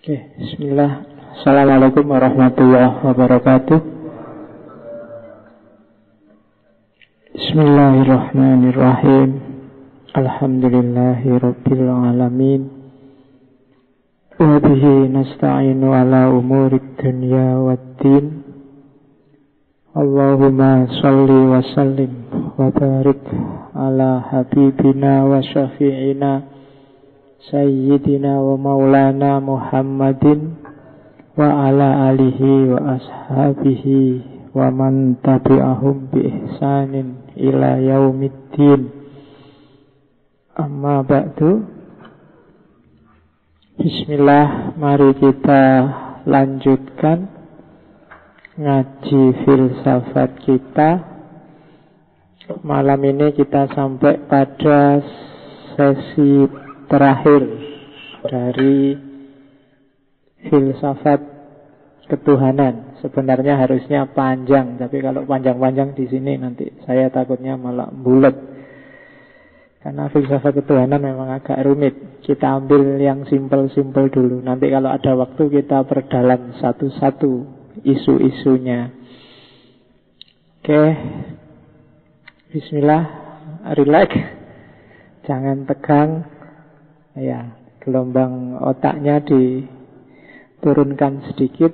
Oke, bismillah. Assalamualaikum warahmatullahi wabarakatuh. Bismillahirrahmanirrahim. Alhamdulillahi rabbil alamin. Wa bihi nasta'inu ala umurid dunya waddin. Allahumma salli wa sallim wa barik ala habibina wa syafi'ina Sayyidina wa maulana Muhammadin wa ala alihi wa ashabihi wa man tabi'ahum bi ihsanin ila yaumiddin. Amma ba'du. Bismillah, mari kita lanjutkan ngaji filsafat kita. Malam ini kita sampai pada sesi terakhir dari filsafat ketuhanan. Sebenarnya harusnya panjang, tapi kalau panjang-panjang di sini nanti saya takutnya malah bulet. Karena filsafat ketuhanan memang agak rumit. Kita ambil yang simpel-simpel dulu. Nanti kalau ada waktu kita perdalam satu-satu isu-isunya. Oke. Bismillah, relax. Jangan tegang. Ya, gelombang otaknya diturunkan sedikit.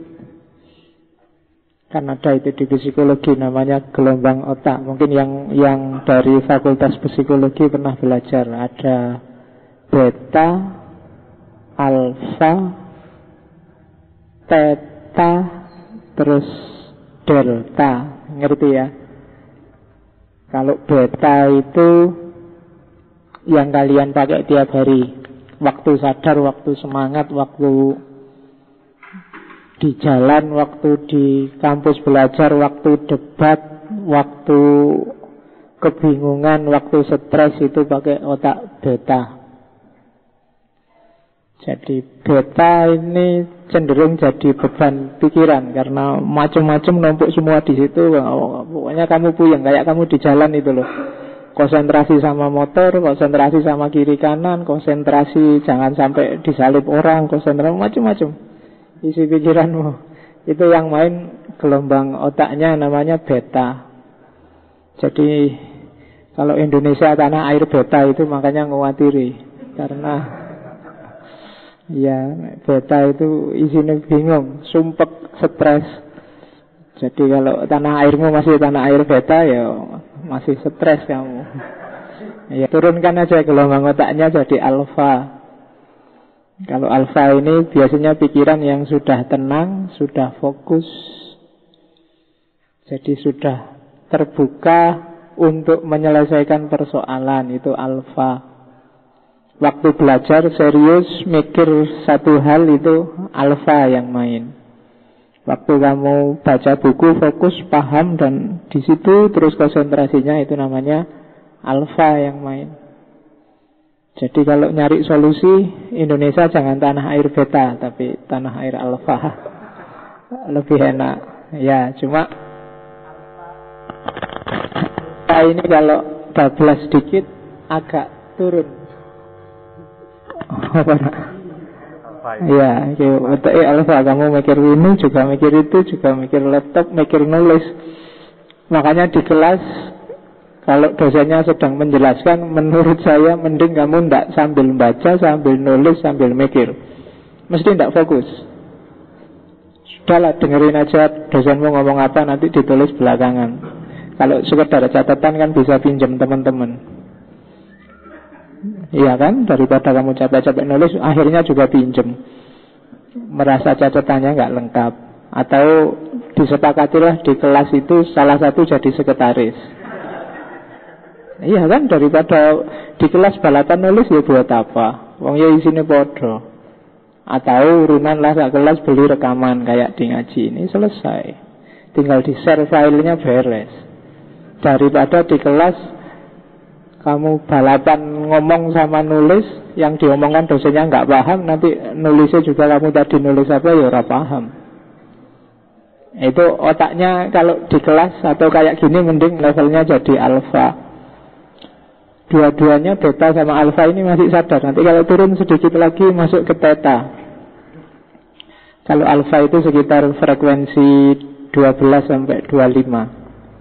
Kan ada itu di psikologi namanya gelombang otak. Mungkin yang dari fakultas psikologi pernah belajar. Ada beta, alfa, theta, terus delta. Ngerti ya? Kalau beta itu yang kalian pakai tiap hari. Waktu sadar, waktu semangat, waktu di jalan, waktu di kampus belajar, waktu debat, waktu kebingungan, waktu stres, itu pakai otak beta. Jadi beta ini cenderung jadi beban pikiran karena macam-macam numpuk semua di situ. Pokoknya kamu puyeng, kayak kamu di jalan itu loh. Konsentrasi sama motor, konsentrasi sama kiri kanan, konsentrasi jangan sampai disalip orang, konsentrasi macam-macam isi pikiranmu. Itu yang main gelombang otaknya namanya beta. Jadi kalau Indonesia tanah air beta itu makanya ngawatiri. Karena ya beta itu isinya bingung, sumpek, stres. Jadi kalau tanah airmu masih tanah air beta, ya masih stres kamu. Ya, turunkan aja gelombang otaknya jadi alfa. Kalau alfa ini biasanya pikiran yang sudah tenang, sudah fokus. Jadi sudah terbuka untuk menyelesaikan persoalan, itu alfa. Waktu belajar serius, mikir satu hal, itu alfa yang main. Waktu kamu baca buku, fokus, paham, dan di situ terus konsentrasinya, itu namanya alfa yang main. Jadi kalau nyari solusi, Indonesia jangan tanah air beta, tapi tanah air alfa. Lebih enak. Ya, cuma ini kalau bablas sedikit agak turun. Ya, alfa, kamu mikir ini, juga mikir itu, juga mikir laptop, mikir nulis. Makanya di kelas kalau dosennya sedang menjelaskan, menurut saya mending kamu tidak sambil baca, sambil nulis, sambil mikir. Mesti tidak fokus. Sudahlah, dengerin aja dosenmu ngomong apa, nanti ditulis belakangan. Kalau sekedar catatan kan bisa pinjam teman-teman. Iya kan, daripada kamu capek-capek nulis, akhirnya juga pinjem. Merasa catatannya nggak lengkap. Atau disepakatilah di kelas itu salah satu jadi sekretaris. Iya kan, daripada di kelas balapan nulis, ya buat apa? Wong ya isinya podo. Atau urunan lah sak kelas beli rekaman kayak di ngaji ini, selesai. Tinggal di share filenya, beres. Daripada di kelas kamu balapan ngomong sama nulis, yang diomongkan dosennya nggak paham, nanti nulisnya juga kamu tadi nulis apa ya ora paham. Itu otaknya kalau di kelas atau kayak gini mending levelnya jadi alfa. Dua-duanya beta sama alfa ini masih sadar. Nanti kalau turun sedikit lagi masuk ke theta. Kalau alfa itu sekitar frekuensi 12 sampai 25.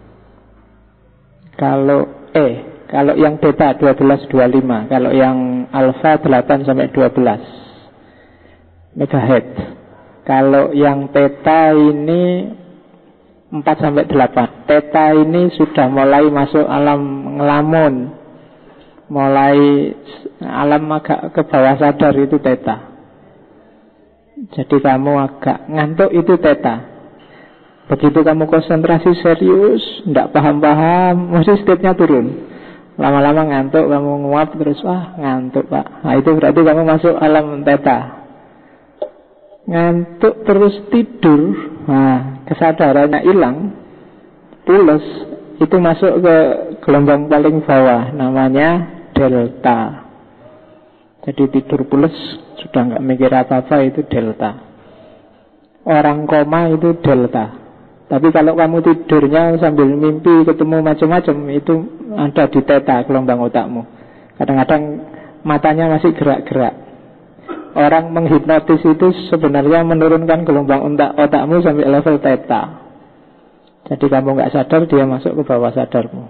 Kalau yang beta 12-25, kalau yang alfa 8 sampai 12 megahertz. Kalau yang theta ini 4 sampai 8. Theta ini sudah mulai masuk alam ngelamun, mulai alam agak ke bawah sadar, itu theta. Jadi kamu agak ngantuk, itu theta. Begitu kamu konsentrasi serius, tidak paham-paham, mesti state-nya turun. Lama-lama ngantuk, kamu nguap terus, ngantuk pak. Nah itu berarti kamu masuk alam theta. Ngantuk terus tidur, nah kesadarannya hilang, pules, itu masuk ke gelombang paling bawah, namanya delta. Jadi tidur pules, sudah nggak mikir apa-apa, itu delta. Orang koma itu delta. Tapi kalau kamu tidurnya sambil mimpi ketemu macam-macam, itu ada di theta, gelombang otakmu. Kadang-kadang matanya masih gerak-gerak. Orang menghipnotis itu sebenarnya menurunkan gelombang otakmu sampai level theta. Jadi kamu nggak sadar, dia masuk ke bawah sadarmu.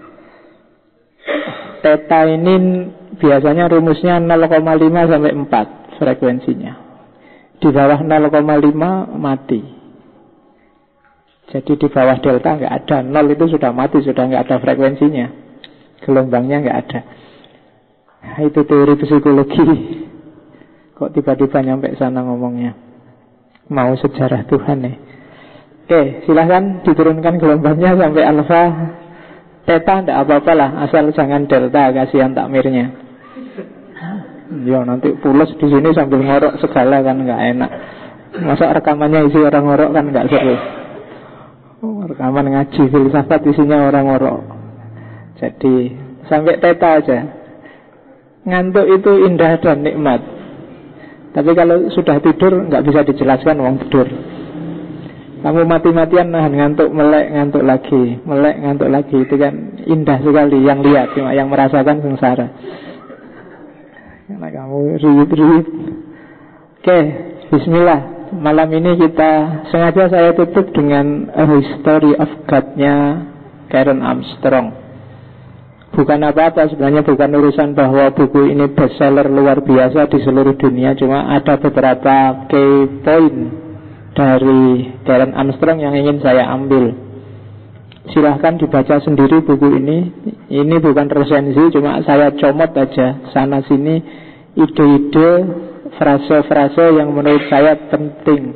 Theta ini biasanya rumusnya 0,5 sampai 4 frekuensinya. Di bawah 0,5 mati. Jadi di bawah delta nggak ada. 0 itu sudah mati, sudah nggak ada frekuensinya, gelombangnya nggak ada. Nah, itu teori psikologi. Kok tiba-tiba nyampe sana ngomongnya? Mau sejarah Tuhan nih. Oke, silahkan diturunkan gelombangnya sampai alfa. Theta nggak apa-apa lah, asal jangan delta, kasihan takmirnya. Ya nanti pules di sini sambil ngorok segala kan nggak enak. Masa rekamannya isi orang ngorok kan nggak seru. Rekaman ngaji filsafat isinya orang ngorok. Jadi sampai theta aja. Ngantuk itu indah dan nikmat. Tapi kalau sudah tidur nggak bisa dijelaskan wong tidur. Kamu mati-matian nahan ngantuk, melek ngantuk lagi, melek ngantuk lagi, itu kan indah sekali. Yang lihat cuma yang merasakan sengsara. Karena kamu riut-riut. Oke, bismillah. Malam ini sengaja saya tutup dengan A History of God-nya Karen Armstrong. Bukan apa-apa, sebenarnya bukan urusan bahwa buku ini bestseller luar biasa di seluruh dunia. Cuma ada beberapa key point dari Karen Armstrong yang ingin saya ambil. Silahkan dibaca sendiri buku ini. Ini bukan resensi, cuma saya comot aja sana-sini ide-ide, frase-frase yang menurut saya penting.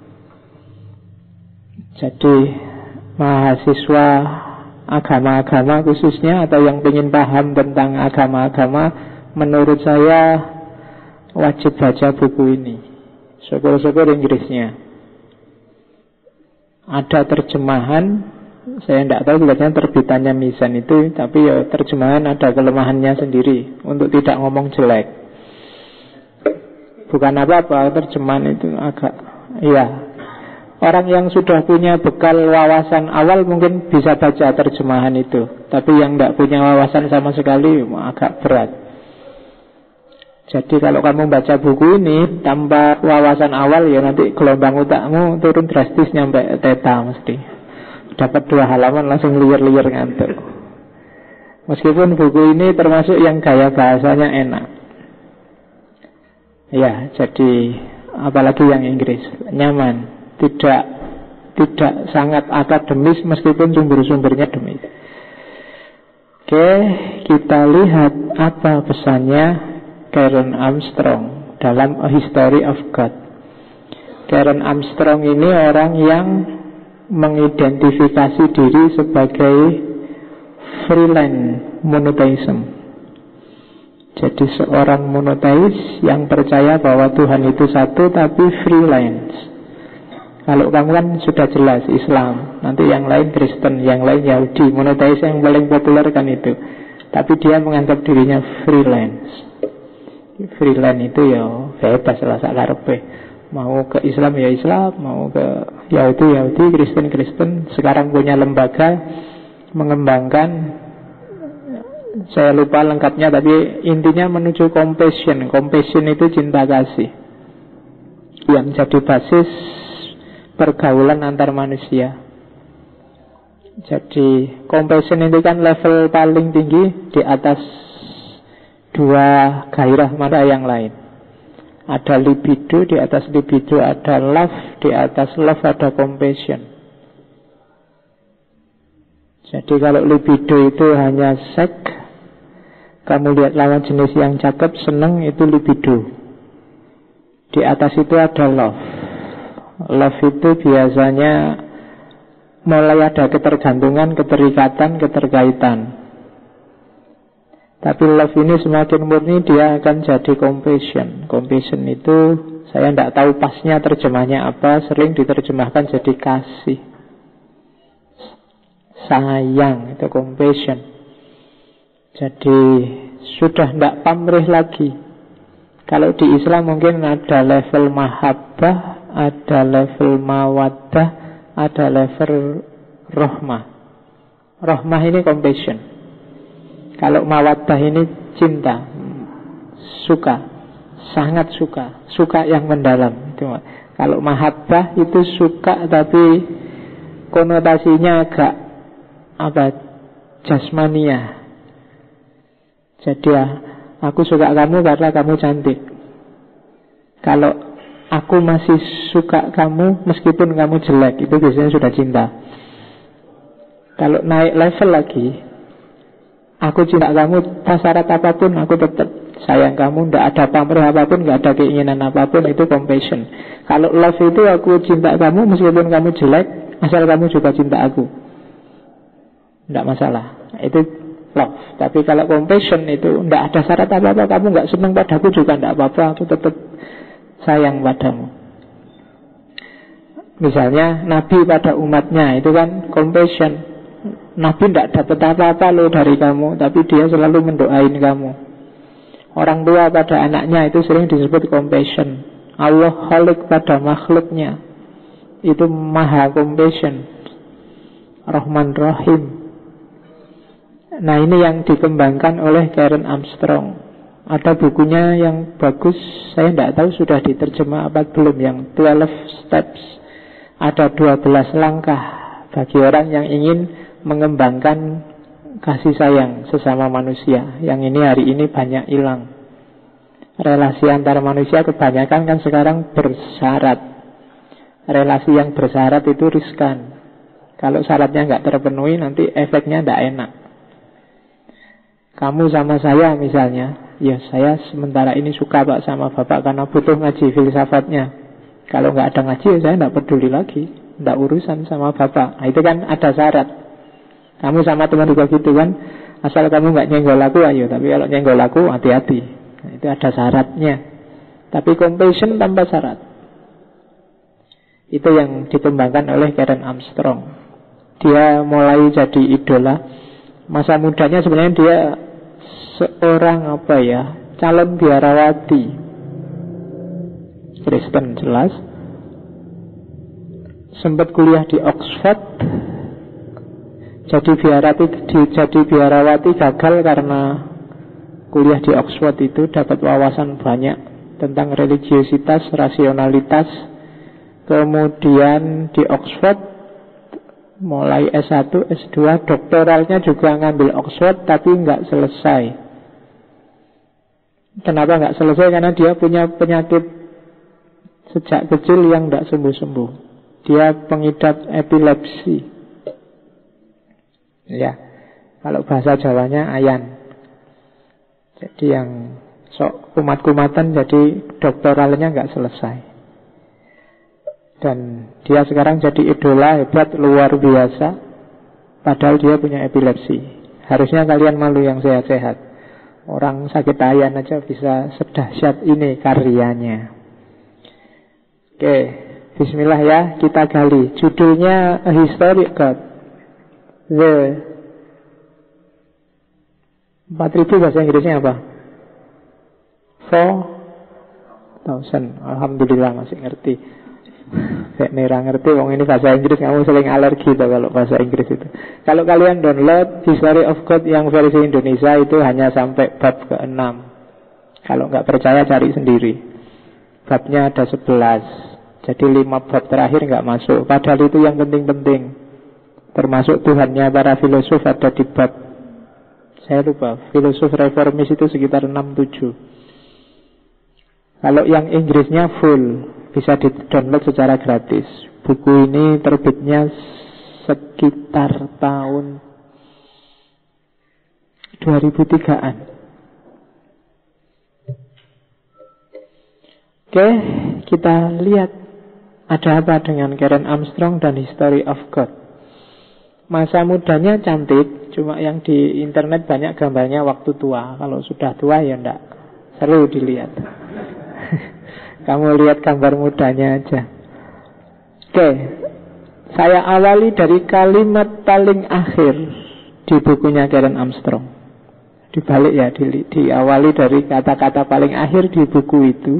Jadi mahasiswa agama-agama khususnya, atau yang ingin paham tentang agama-agama, menurut saya wajib baca buku ini. Syukur-syukur Inggrisnya ada terjemahan. Saya tidak tahu biasanya terbitannya Mizan itu, tapi ya terjemahan ada kelemahannya sendiri untuk tidak ngomong jelek. Bukan apa-apa, terjemahan itu agak, iya, orang yang sudah punya bekal wawasan awal mungkin bisa baca terjemahan itu. Tapi yang tidak punya wawasan sama sekali agak berat. Jadi kalau kamu baca buku ini tanpa wawasan awal, ya nanti gelombang otakmu turun drastis nyampe theta mesti. Dapat 2 halaman langsung liar-liar ngantuk. Meskipun buku ini termasuk yang gaya bahasanya enak. Ya, jadi apalagi yang Inggris, nyaman, tidak sangat akademis meskipun sumber-sumbernya demis. Oke, kita lihat apa pesannya Karen Armstrong dalam A History of God. Karen Armstrong ini orang yang mengidentifikasi diri sebagai freelance monotheism. Jadi seorang monoteis yang percaya bahwa Tuhan itu satu tapi freelance. Kalau kamu kan sudah jelas Islam, nanti yang lain Kristen, yang lain Yahudi. Monoteis yang paling populer kan itu. Tapi dia menganggap dirinya freelance. Freelance itu ya bebas lah sakarepe. Mau ke Islam ya Islam, mau ke Yahudi, Kristen. Sekarang punya lembaga mengembangkan, saya lupa lengkapnya, tapi intinya menuju compassion. Compassion itu cinta kasih. yang jadi basis pergaulan antar manusia. Jadi compassion itu kan level paling tinggi, di atas dua gairah mata yang lain. Ada libido, di atas libido ada love, di atas love ada compassion. Jadi kalau libido itu hanya seks, kamu lihat lawan jenis yang cakep, seneng, itu libido. Di atas itu ada love. Love itu biasanya mulai ada ketergantungan, keterikatan, keterkaitan. Tapi love ini semakin murni, dia akan jadi compassion. Compassion itu, saya tidak tahu pasnya terjemahnya apa, sering diterjemahkan jadi kasih, sayang, itu compassion. Jadi sudah tidak pamrih lagi. Kalau di Islam mungkin ada level mahabbah, ada level mawaddah, ada level rahmah. Rahmah ini compassion. Kalau mawaddah ini cinta, suka, sangat suka, suka yang mendalam. Kalau mahabbah itu suka tapi konotasinya agak jasmania. Jadi aku suka kamu karena kamu cantik. Kalau aku masih suka kamu meskipun kamu jelek, itu biasanya sudah cinta. Kalau naik level lagi, aku cinta kamu tak syarat apapun, aku tetap sayang kamu, tidak ada pamrih apapun, tidak ada keinginan apapun, itu compassion. Kalau love itu aku cinta kamu meskipun kamu jelek, asal kamu juga cinta aku, tidak masalah, itu love. Tapi kalau compassion itu tidak ada syarat apa-apa, kamu tidak senang padaku juga tidak apa-apa, aku tetap sayang padamu. Misalnya Nabi pada umatnya, itu kan compassion. Nabi tidak dapat apa-apa loh dari kamu, tapi dia selalu mendoain kamu. Orang tua pada anaknya itu sering disebut compassion. Allah khalik pada makhluknya, itu maha compassion, Rahman Rahim. Nah ini yang dikembangkan oleh Karen Armstrong. Ada bukunya yang bagus, saya tidak tahu sudah diterjemah apa belum, yang 12 Steps. Ada 12 langkah bagi orang yang ingin mengembangkan kasih sayang sesama manusia. Yang ini hari ini banyak hilang. Relasi antar manusia kebanyakan kan sekarang bersyarat. Relasi yang bersyarat itu riskan. Kalau syaratnya nggak terpenuhi, nanti efeknya nggak enak. Kamu sama saya misalnya, ya saya sementara ini suka Pak sama Bapak karena butuh ngaji filsafatnya. Kalau nggak ada ngaji, ya saya nggak peduli lagi, nggak urusan sama Bapak. Nah, itu kan ada syarat. Kamu sama teman juga gitu kan, asal kamu nggak nyenggol aku, ayo. Tapi kalau nyenggol aku, hati-hati. Nah, itu ada syaratnya. Tapi compassion tanpa syarat, itu yang dikembangkan oleh Karen Armstrong. Dia mulai jadi idola. Masa mudanya sebenarnya dia seorang calon biarawati Kristen jelas. Sempat kuliah di Oxford. Jadi biarawati gagal karena kuliah di Oxford itu dapat wawasan banyak tentang religiositas, rasionalitas. Kemudian di Oxford mulai S1, S2, doktoralnya juga ngambil Oxford tapi nggak selesai. Kenapa nggak selesai? Karena dia punya penyakit sejak kecil yang nggak sembuh-sembuh. Dia pengidap epilepsi. Ya, kalau bahasa Jawanya ayan. Jadi yang sok kumat-kumatan, jadi doktoralnya nggak selesai. Dan dia sekarang jadi idola hebat luar biasa, padahal dia punya epilepsi. Harusnya kalian malu yang sehat-sehat. Orang sakit ayan aja bisa sedahsyat ini karyanya. Oke, bismillah ya, kita gali. Judulnya A Historic God. The 4000 bahasa Inggrisnya apa? 4000. Alhamdulillah masih ngerti. Saya nera ngerti, wong ini bahasa Inggris, kamu sering alergi tuh kalau bahasa Inggris itu. Kalau kalian download History of God yang versi Indonesia itu hanya sampai bab ke-6. Kalau nggak percaya cari sendiri. babnya ada 11. Jadi 5 bab terakhir nggak masuk. Padahal itu yang penting-penting. Termasuk Tuhannya para filosof ada di bab, saya lupa, filosof reformis itu sekitar 6-7. Kalau yang Inggrisnya full, bisa di-download secara gratis. Buku ini terbitnya sekitar tahun 2003-an. Oke, kita lihat ada apa dengan Karen Armstrong dan History of God. Masa mudanya cantik, cuma yang di internet banyak gambarnya waktu tua. Kalau sudah tua ya enggak seru dilihat. Kamu lihat gambar mudanya aja. Oke, saya awali dari kalimat paling akhir di bukunya Karen Armstrong. Dibalik ya, diawali dari kata-kata paling akhir di buku itu.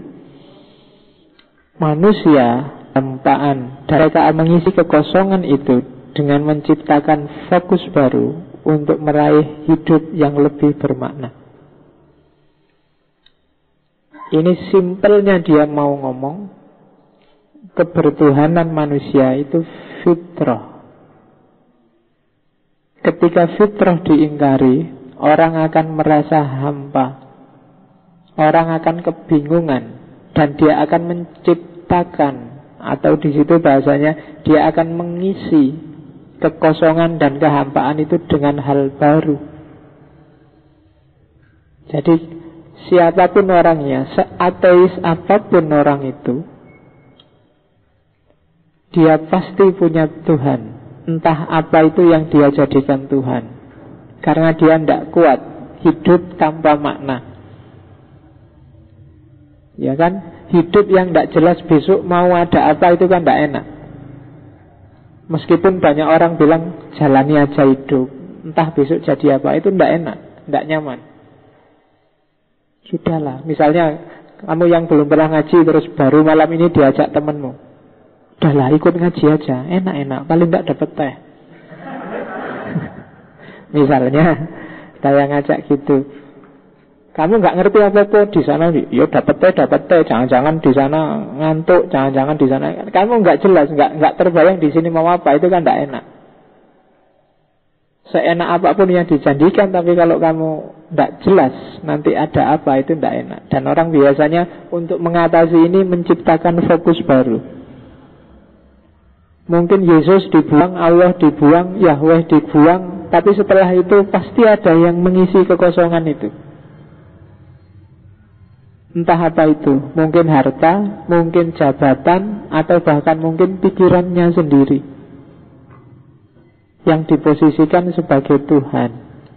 Manusia hampaan, mereka mengisi kekosongan itu dengan menciptakan fokus baru untuk meraih hidup yang lebih bermakna. Ini simpelnya dia mau ngomong, kebertuhanan manusia itu fitrah. Ketika fitrah diingkari, orang akan merasa hampa, orang akan kebingungan, dan dia akan menciptakan, atau di situ bahasanya dia akan mengisi kekosongan dan kehampaan itu dengan hal baru. Jadi siapapun orangnya, seateis apapun orang itu, dia pasti punya Tuhan. Entah apa itu yang dia jadikan Tuhan. Karena dia tidak kuat hidup tanpa makna. Ya kan? Hidup yang tidak jelas besok mau ada apa itu kan tidak enak. Meskipun banyak orang bilang jalani aja hidup, entah besok jadi apa, itu tidak enak, tidak nyaman. Sudahlah, misalnya kamu yang belum pernah ngaji terus baru malam ini diajak temenmu, udahlah ikut ngaji aja, enak-enak, paling tidak dapat teh. Misalnya saya ngajak gitu, kamu nggak ngerti apa-apa di sana, ya dapat teh, jangan-jangan di sana ngantuk, jangan-jangan di sana, kamu nggak jelas, nggak terbayang di sini mau apa, itu kan nggak enak. Seenak apapun yang dijanjikan, tapi kalau kamu tidak jelas nanti ada apa, itu tidak enak. Dan orang biasanya untuk mengatasi ini menciptakan fokus baru. Mungkin Yesus dibuang, Allah dibuang, Yahweh dibuang, tapi setelah itu pasti ada yang mengisi kekosongan itu. Entah apa itu, mungkin harta, mungkin jabatan, atau bahkan mungkin pikirannya sendiri yang diposisikan sebagai Tuhan.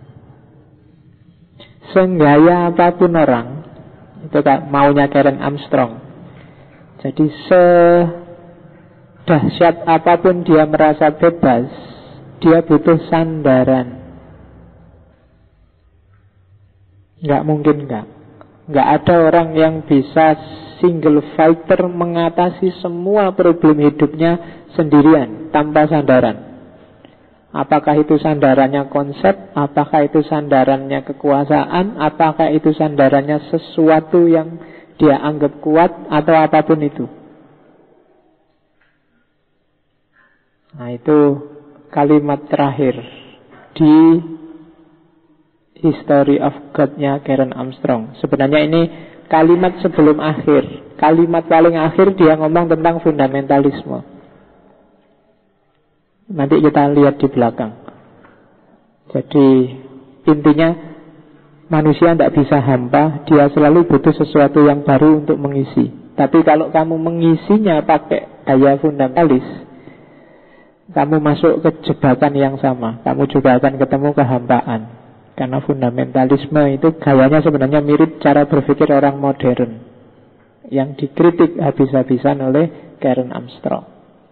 Senggaya apapun orang, itu kan maunya Karen Armstrong. Jadi sedahsyat apapun dia merasa bebas, dia butuh sandaran. Nggak mungkin nggak ada orang yang bisa single fighter mengatasi semua problem hidupnya sendirian tanpa sandaran. Apakah itu sandarannya konsep, apakah itu sandarannya kekuasaan, apakah itu sandarannya sesuatu yang dia anggap kuat, atau apapun itu. Nah, itu kalimat terakhir di History of God-nya Karen Armstrong. Sebenarnya ini kalimat sebelum akhir. Kalimat paling akhir dia ngomong tentang fundamentalisme. Nanti kita lihat di belakang. Jadi intinya manusia tidak bisa hampa, dia selalu butuh sesuatu yang baru untuk mengisi. Tapi kalau kamu mengisinya pakai daya fundamentalis, kamu masuk ke jebakan yang sama. Kamu juga akan ketemu kehampaan. Karena fundamentalisme itu gayanya sebenarnya mirip cara berpikir orang modern yang dikritik habis-habisan oleh Karen Armstrong.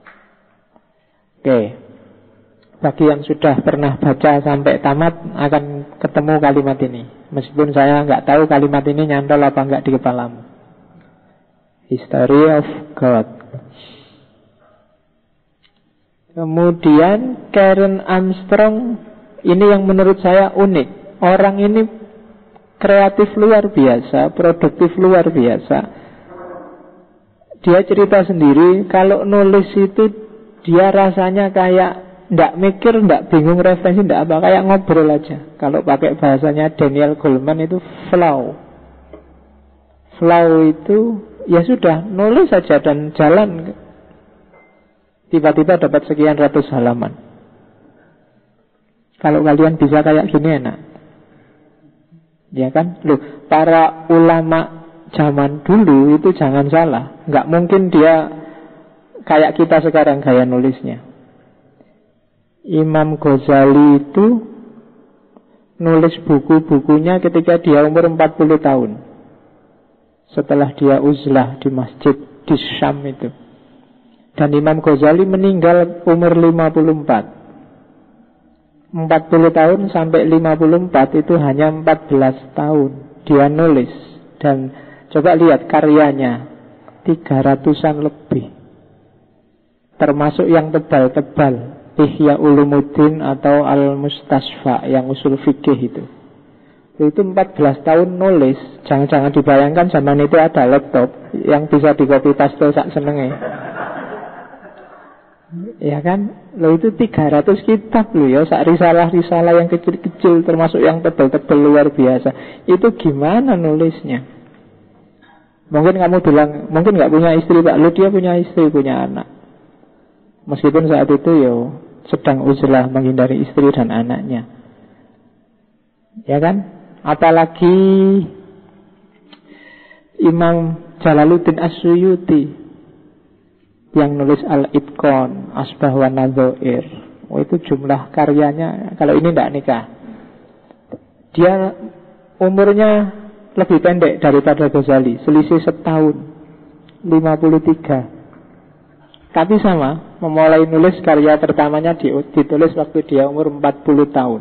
Oke. Bagi yang sudah pernah baca sampai tamat akan ketemu kalimat ini. Meskipun saya nggak tahu kalimat ini nyantol apa nggak di kepalamu. History of God. Kemudian Karen Armstrong ini yang menurut saya unik. Orang ini kreatif luar biasa, produktif luar biasa. Dia cerita sendiri, kalau nulis itu dia rasanya kayak ndak mikir, ndak bingung referensi, ndak apa, kayak ngobrol aja. Kalau pakai bahasanya Daniel Goleman itu flow. Flow itu ya sudah, nulis saja dan jalan. Tiba-tiba dapat sekian ratus halaman. Kalau kalian bisa kayak gini enak. Ya kan? Loh, para ulama zaman dulu itu jangan salah, nggak mungkin dia kayak kita sekarang gaya nulisnya. Imam Ghazali itu nulis buku-bukunya ketika dia umur 40 tahun. Setelah dia uzlah di masjid di Syam itu. Dan Imam Ghazali meninggal umur 54. 40 tahun sampai 54 itu hanya 14 tahun dia nulis. Dan coba lihat karyanya 300-an lebih. Termasuk yang tebal-tebal, Ihya Ulumuddin atau Al-Mustasfa yang usul fikih itu 14 tahun nulis. Jangan-jangan dibayangkan zaman itu ada laptop yang bisa di copy paste sak senenge. Ya kan? Loh itu 300 kitab loh ya, sak risalah-risalah yang kecil-kecil termasuk yang tebal-tebal luar biasa. Itu gimana nulisnya? Mungkin kamu bilang, mungkin gak punya istri Pak. Loh dia punya istri, punya anak. Meskipun saat itu ya sedang uzlah menghindari istri dan anaknya. Ya kan? Apalagi Imam Jalaluddin As-Suyuti yang nulis Al-Itqan, Asbah wa Nadzair. Oh, itu jumlah karyanya. Kalau ini tidak nikah. Dia umurnya lebih pendek daripada Ghazali, selisih setahun, 53. Tapi sama, memulai nulis karya pertamanya ditulis waktu dia umur 40 tahun.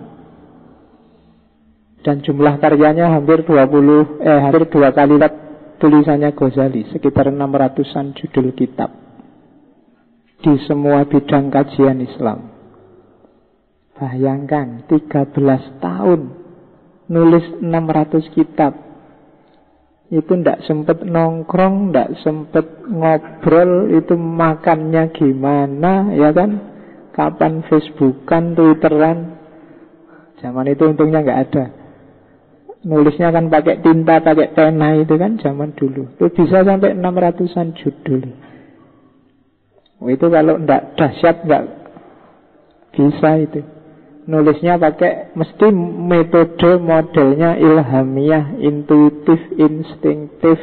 Dan jumlah karyanya hampir 2 kali lipat tulisannya Ghazali, sekitar 600-an judul kitab di semua bidang kajian Islam. Bayangkan 13 tahun nulis 600 kitab. Itu ndak sempet nongkrong, ndak sempet ngobrol, itu makannya gimana, ya kan? Kapan Facebookan, Twitteran? Zaman itu untungnya nggak ada. Nulisnya kan pakai tinta, pakai pena itu kan zaman dulu. Itu bisa sampai 600-an judul. Itu kalau ndak dahsyat nggak bisa itu. Nulisnya pakai mesti metode modelnya ilhamiyah, intuitif, instinktif.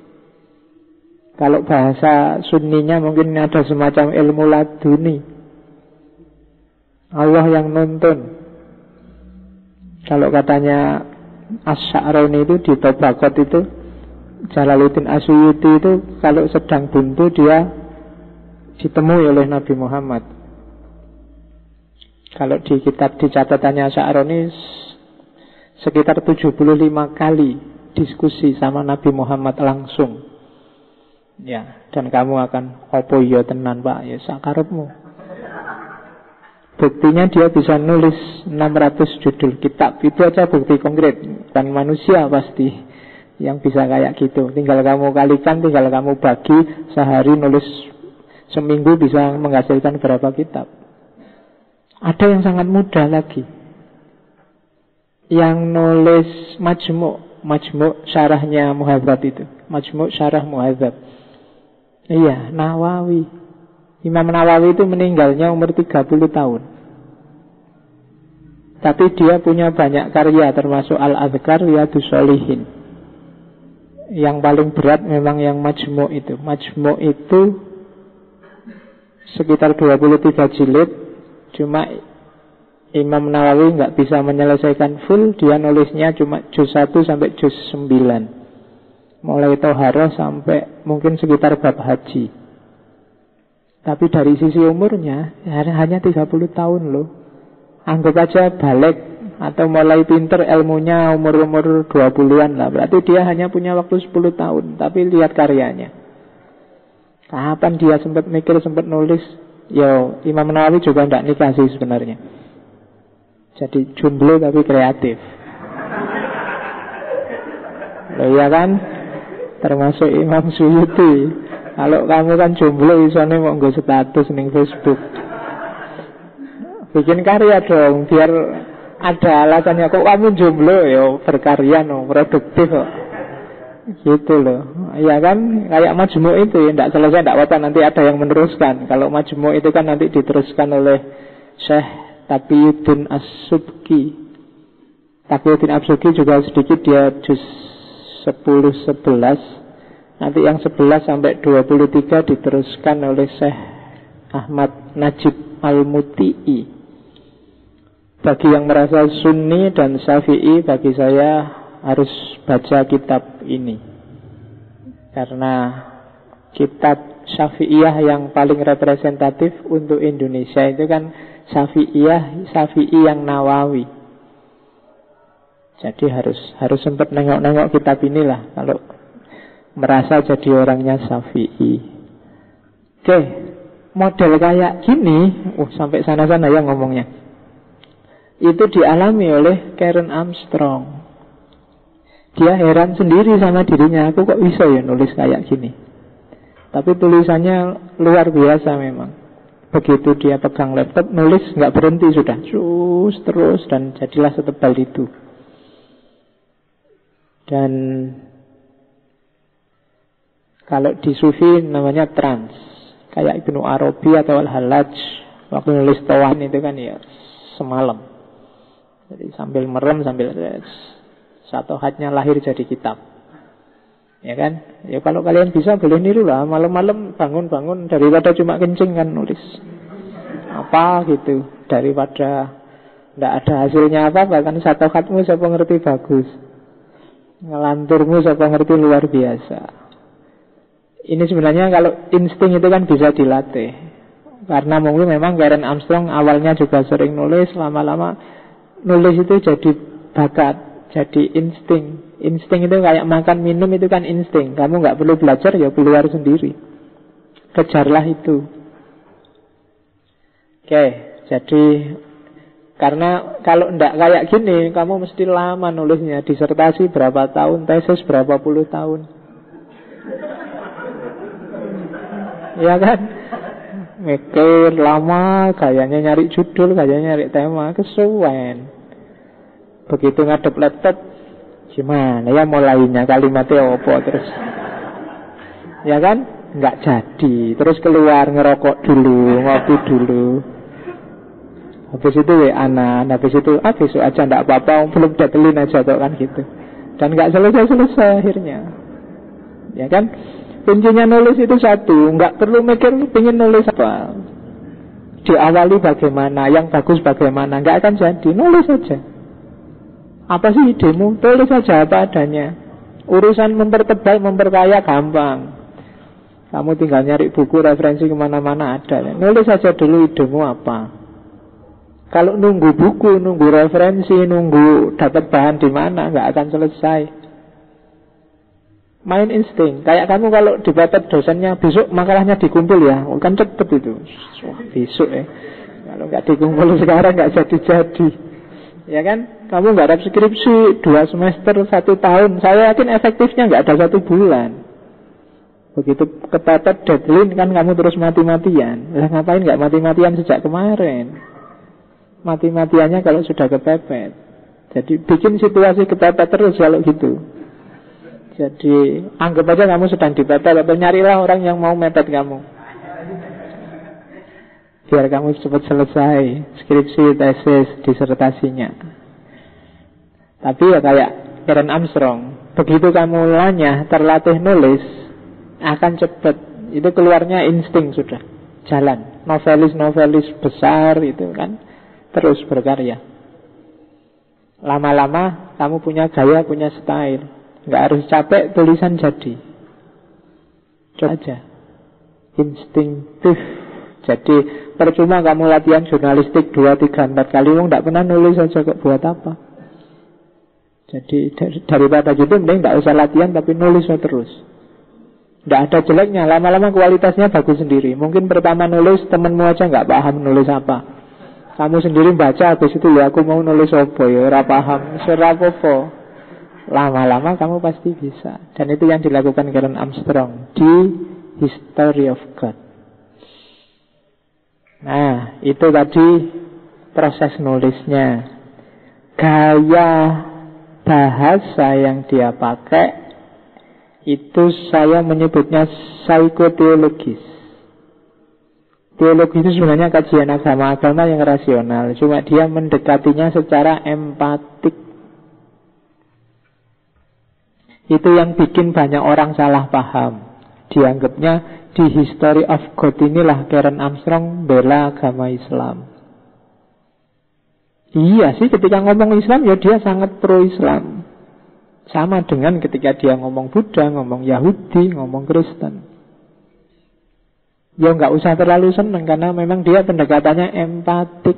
Kalau bahasa sunninya mungkin ada semacam ilmu laduni, Allah yang nuntun. Kalau katanya Asy-Sya'rani itu di Tabaqat itu, Jalaluddin As-Suyuti itu kalau sedang buntu dia ditemui oleh Nabi Muhammad. Kalau di kitab di catatannya Sya'rani sekitar 75 kali diskusi sama Nabi Muhammad langsung. Ya, dan kamu akan opo ya tenan Pak, ya sakarepmu. Buktinya dia bisa nulis 600 judul kitab. Itu aja bukti konkret. Dan manusia pasti yang bisa kayak gitu. Tinggal kamu kalikan, tinggal kamu bagi. Sehari nulis, seminggu bisa menghasilkan berapa kitab. Ada yang sangat mudah lagi, yang nulis Majmu' syarahnya Muhadzab itu. Majmu' syarah Muhadzab. Iya, Nawawi. Imam Nawawi itu meninggalnya umur 30 tahun. Tapi dia punya banyak karya, termasuk Al-Adhkar, Riyadhus Shalihin. Yang paling berat memang yang Majmu' itu. Majmu' itu sekitar 23 jilid. Cuma Imam Nawawi nggak bisa menyelesaikan full. Dia nulisnya cuma juz 1 sampai juz 9, mulai Toharoh sampai mungkin sekitar bab haji. Tapi dari sisi umurnya hanya 30 tahun loh. Anggap aja balik atau mulai pinter ilmunya umur 20-an lah. Berarti dia hanya punya waktu 10 tahun. Tapi lihat karyanya. Kapan dia sempat mikir, sempat nulis? Yo, Imam Nawawi juga tidak nikah sih sebenarnya. Jadi jomblo tapi kreatif. Loh, ya kan? Termasuk Imam Suyuti. Kalau kamu kan jomblo, isone mau nggo status ning Facebook. Bikin karya dong, biar ada alasannya. Kok kamu jomblo? Ya berkarya no, produktif kok. Gitu loh. Ya kan, kayak majmuk itu tidak selesai, tidak apa-apa, nanti ada yang meneruskan. Kalau majmuk itu kan nanti diteruskan oleh Syekh Taqiyuddin As-Subki. Taqiyuddin As-Subki juga sedikit, dia juz 10-11. Nanti yang 11 sampai 23 diteruskan oleh Syekh Ahmad Najib Al-Muti'i. Bagi yang merasa Sunni dan Syafi'i, bagi saya harus baca kitab ini, karena kitab Syafi'iyah yang paling representatif untuk Indonesia itu kan Syafi'i yang Nawawi. Jadi harus sempat nengok-nengok kitab inilah kalau merasa jadi orangnya Syafi'i. Oke, model kayak gini, sampai sana-sana ya ngomongnya, itu dialami oleh Karen Armstrong. Dia heran sendiri sama dirinya, aku kok bisa ya nulis kayak gini. Tapi tulisannya luar biasa memang. Begitu dia pegang laptop, nulis nggak berhenti sudah, terus, dan jadilah setebal itu. Dan kalau di Sufi namanya trans, kayak Ibnu Arabi atau Al-Hallaj waktu nulis Tawan itu kan ya semalam. Jadi sambil merem, sambil satu hatnya lahir jadi kitab. Ya kan? Ya kalau kalian bisa boleh niru lah, malam-malam bangun-bangun, daripada cuma kencing kan nulis apa gitu, daripada tidak ada hasilnya apa, bahkan satu hatmu siapa ngerti bagus, ngelanturmu siapa ngerti luar biasa. Ini sebenarnya kalau insting itu kan bisa dilatih, karena mungkin memang Karen Armstrong awalnya juga sering nulis, lama-lama nulis itu jadi bakat. Jadi insting. Insting itu kayak makan minum, itu kan insting. Kamu gak perlu belajar, ya keluar sendiri. Kejarlah itu. Oke, jadi karena kalau ndak kayak gini, kamu mesti lama nulisnya. Disertasi berapa tahun, tesis berapa puluh tahun. Ya kan? Mikir lama, kayaknya nyari judul, kayaknya nyari tema, kesuwen. Begitu ngadep laptop, gimana ya mulainya, kalimatnya apa terus, ya kan, nggak jadi. Terus keluar ngerokok dulu, ngopi dulu, habis itu WA-an, habis itu besok aja ndak apa-apa, belum datelin aja tuh kan gitu. Dan nggak selesai akhirnya, ya kan. Kuncinya nulis itu satu, nggak perlu mikir pengen nulis apa, diawali bagaimana, yang bagus bagaimana, nggak akan jadi, nulis saja. Apa sih idemu? Tulis saja apa adanya. Urusan mempertebal, memperkaya gampang. Kamu tinggal nyari buku, referensi kemana-mana ada. Nulis saja dulu idemu apa. Kalau nunggu buku, nunggu referensi, nunggu dapat bahan di mana, nggak akan selesai. Main insting. Kayak kamu kalau dipepet dosennya, besok makalahnya dikumpul ya, kan cepet itu. Besok ya. Kalau nggak dikumpul sekarang nggak jadi-jadi. Ya kan, kamu nggak ada skripsi 2 semester 1 tahun, saya yakin efektifnya nggak ada 1 bulan. Begitu kepepet deadline kan kamu terus mati-matian. Lah ngapain nggak mati-matian sejak kemarin? Mati-matiannya kalau sudah kepepet. Jadi bikin situasi kepepet terus kalau gitu. Jadi anggap aja kamu sedang dipepet, atau nyarilah orang yang mau mepet kamu, biar kamu cepat selesai skripsi, tesis, disertasinya. Tapi ya kayak Karen Armstrong, begitu kamu lanyah, terlatih nulis, akan cepat. Itu keluarnya insting sudah, jalan. Novelis-novelis besar itu kan terus berkarya. Lama-lama kamu punya gaya, punya style. Nggak harus capek, tulisan jadi. Coba aja. Instinktif. Jadi percuma kamu latihan jurnalistik 2, 3, 4 kali, tidak pernah nulis saja kok, buat apa? Jadi daripada gitu mending tidak usah latihan tapi nulis terus. Tidak ada jeleknya, lama-lama kualitasnya bagus sendiri. Mungkin pertama nulis temenmu aja nggak paham nulis apa, kamu sendiri baca habis itu ya aku mau nulis apa ya ora paham, serapopo. Lama-lama kamu pasti bisa. Dan itu yang dilakukan Karen Armstrong di History of God. Nah, itu tadi proses nulisnya. Gaya bahasa yang dia pakai itu saya menyebutnya psikoteologis. Teologi itu sebenarnya kajian agama-agama yang rasional, cuma dia mendekatinya secara empatik. Itu yang bikin banyak orang salah paham. Dianggapnya di History of God inilah Karen Armstrong bela agama Islam. Iya sih, ketika ngomong Islam ya dia sangat pro-Islam. Sama dengan ketika dia ngomong Buddha, ngomong Yahudi, ngomong Kristen. Ya nggak usah terlalu senang, karena memang dia pendekatannya empatik.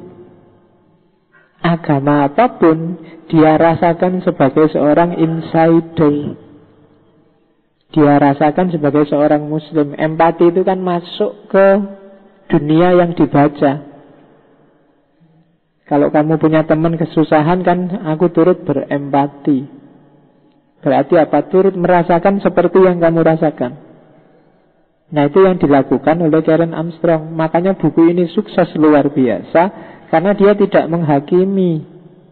Agama apapun dia rasakan sebagai seorang insider. Dia rasakan sebagai seorang muslim. Empati itu kan masuk ke dunia yang dibaca. Kalau kamu punya teman kesusahan kan, aku turut berempati. Berarti apa? Turut merasakan seperti yang kamu rasakan. Nah, itu yang dilakukan oleh Karen Armstrong. Makanya buku ini sukses luar biasa, karena dia tidak menghakimi,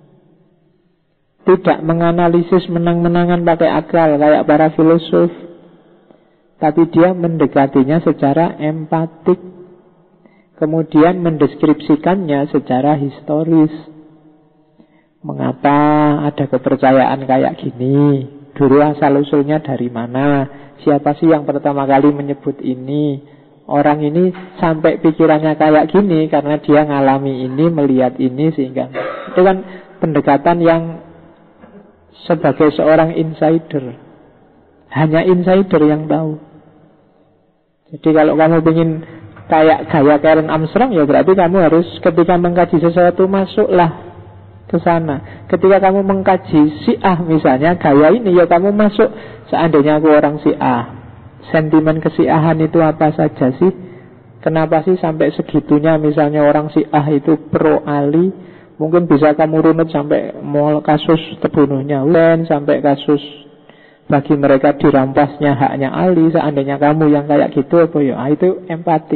tidak menganalisis menang-menangan pakai akal kayak para filosof, tapi dia mendekatinya secara empatik, kemudian mendeskripsikannya secara historis. Mengapa ada kepercayaan kayak gini? Dulu asal-usulnya dari mana? Siapa sih yang pertama kali menyebut ini? Orang ini sampai pikirannya kayak gini karena dia ngalami ini, melihat ini, sehingga itu kan pendekatan yang sebagai seorang insider. Hanya insider yang tahu. Jadi kalau kamu ingin kayak gaya Karen Armstrong, ya berarti kamu harus ketika mengkaji sesuatu masuklah ke sana. Ketika kamu mengkaji Syiah misalnya, gaya ini ya kamu masuk. Seandainya aku orang Syiah, sentimen kesiahan itu apa saja sih? Kenapa sih sampai segitunya misalnya orang Syiah itu pro Ali? Mungkin bisa kamu runut sampai kasus terbunuhnya Husain, sampai kasus bagi mereka dirampasnya haknya Ali. Seandainya kamu yang kayak gitu apa ya? Itu empatik.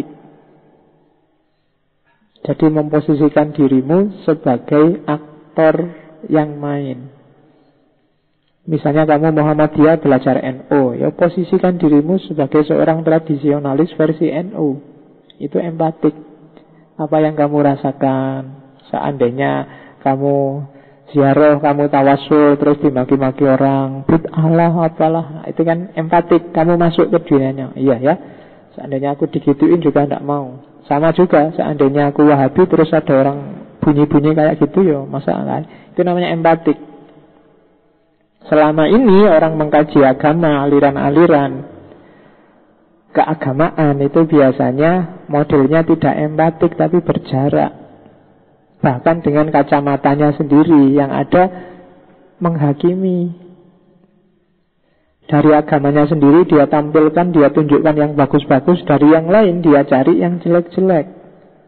Jadi memposisikan dirimu sebagai aktor yang main. Misalnya kamu Muhammadiyah belajar NU, ya posisikan dirimu sebagai seorang tradisionalis versi NU. Itu empatik. Apa yang kamu rasakan seandainya kamu ziarah, kamu tawasul, terus dimaki-maki orang, bid'ah apalah, itu kan empatik. Kamu masuk ke dunianya. Iya ya, seandainya aku digituin juga tidak mau. Sama juga, seandainya aku Wahabi terus ada orang bunyi-bunyi kayak gitu, ya masalah. Itu namanya empatik. Selama ini orang mengkaji agama, aliran-aliran keagamaan itu biasanya modelnya tidak empatik tapi berjarak. Bahkan dengan kacamatanya sendiri yang ada menghakimi. Dari agamanya sendiri dia tampilkan, dia tunjukkan yang bagus-bagus, dari yang lain dia cari yang jelek-jelek.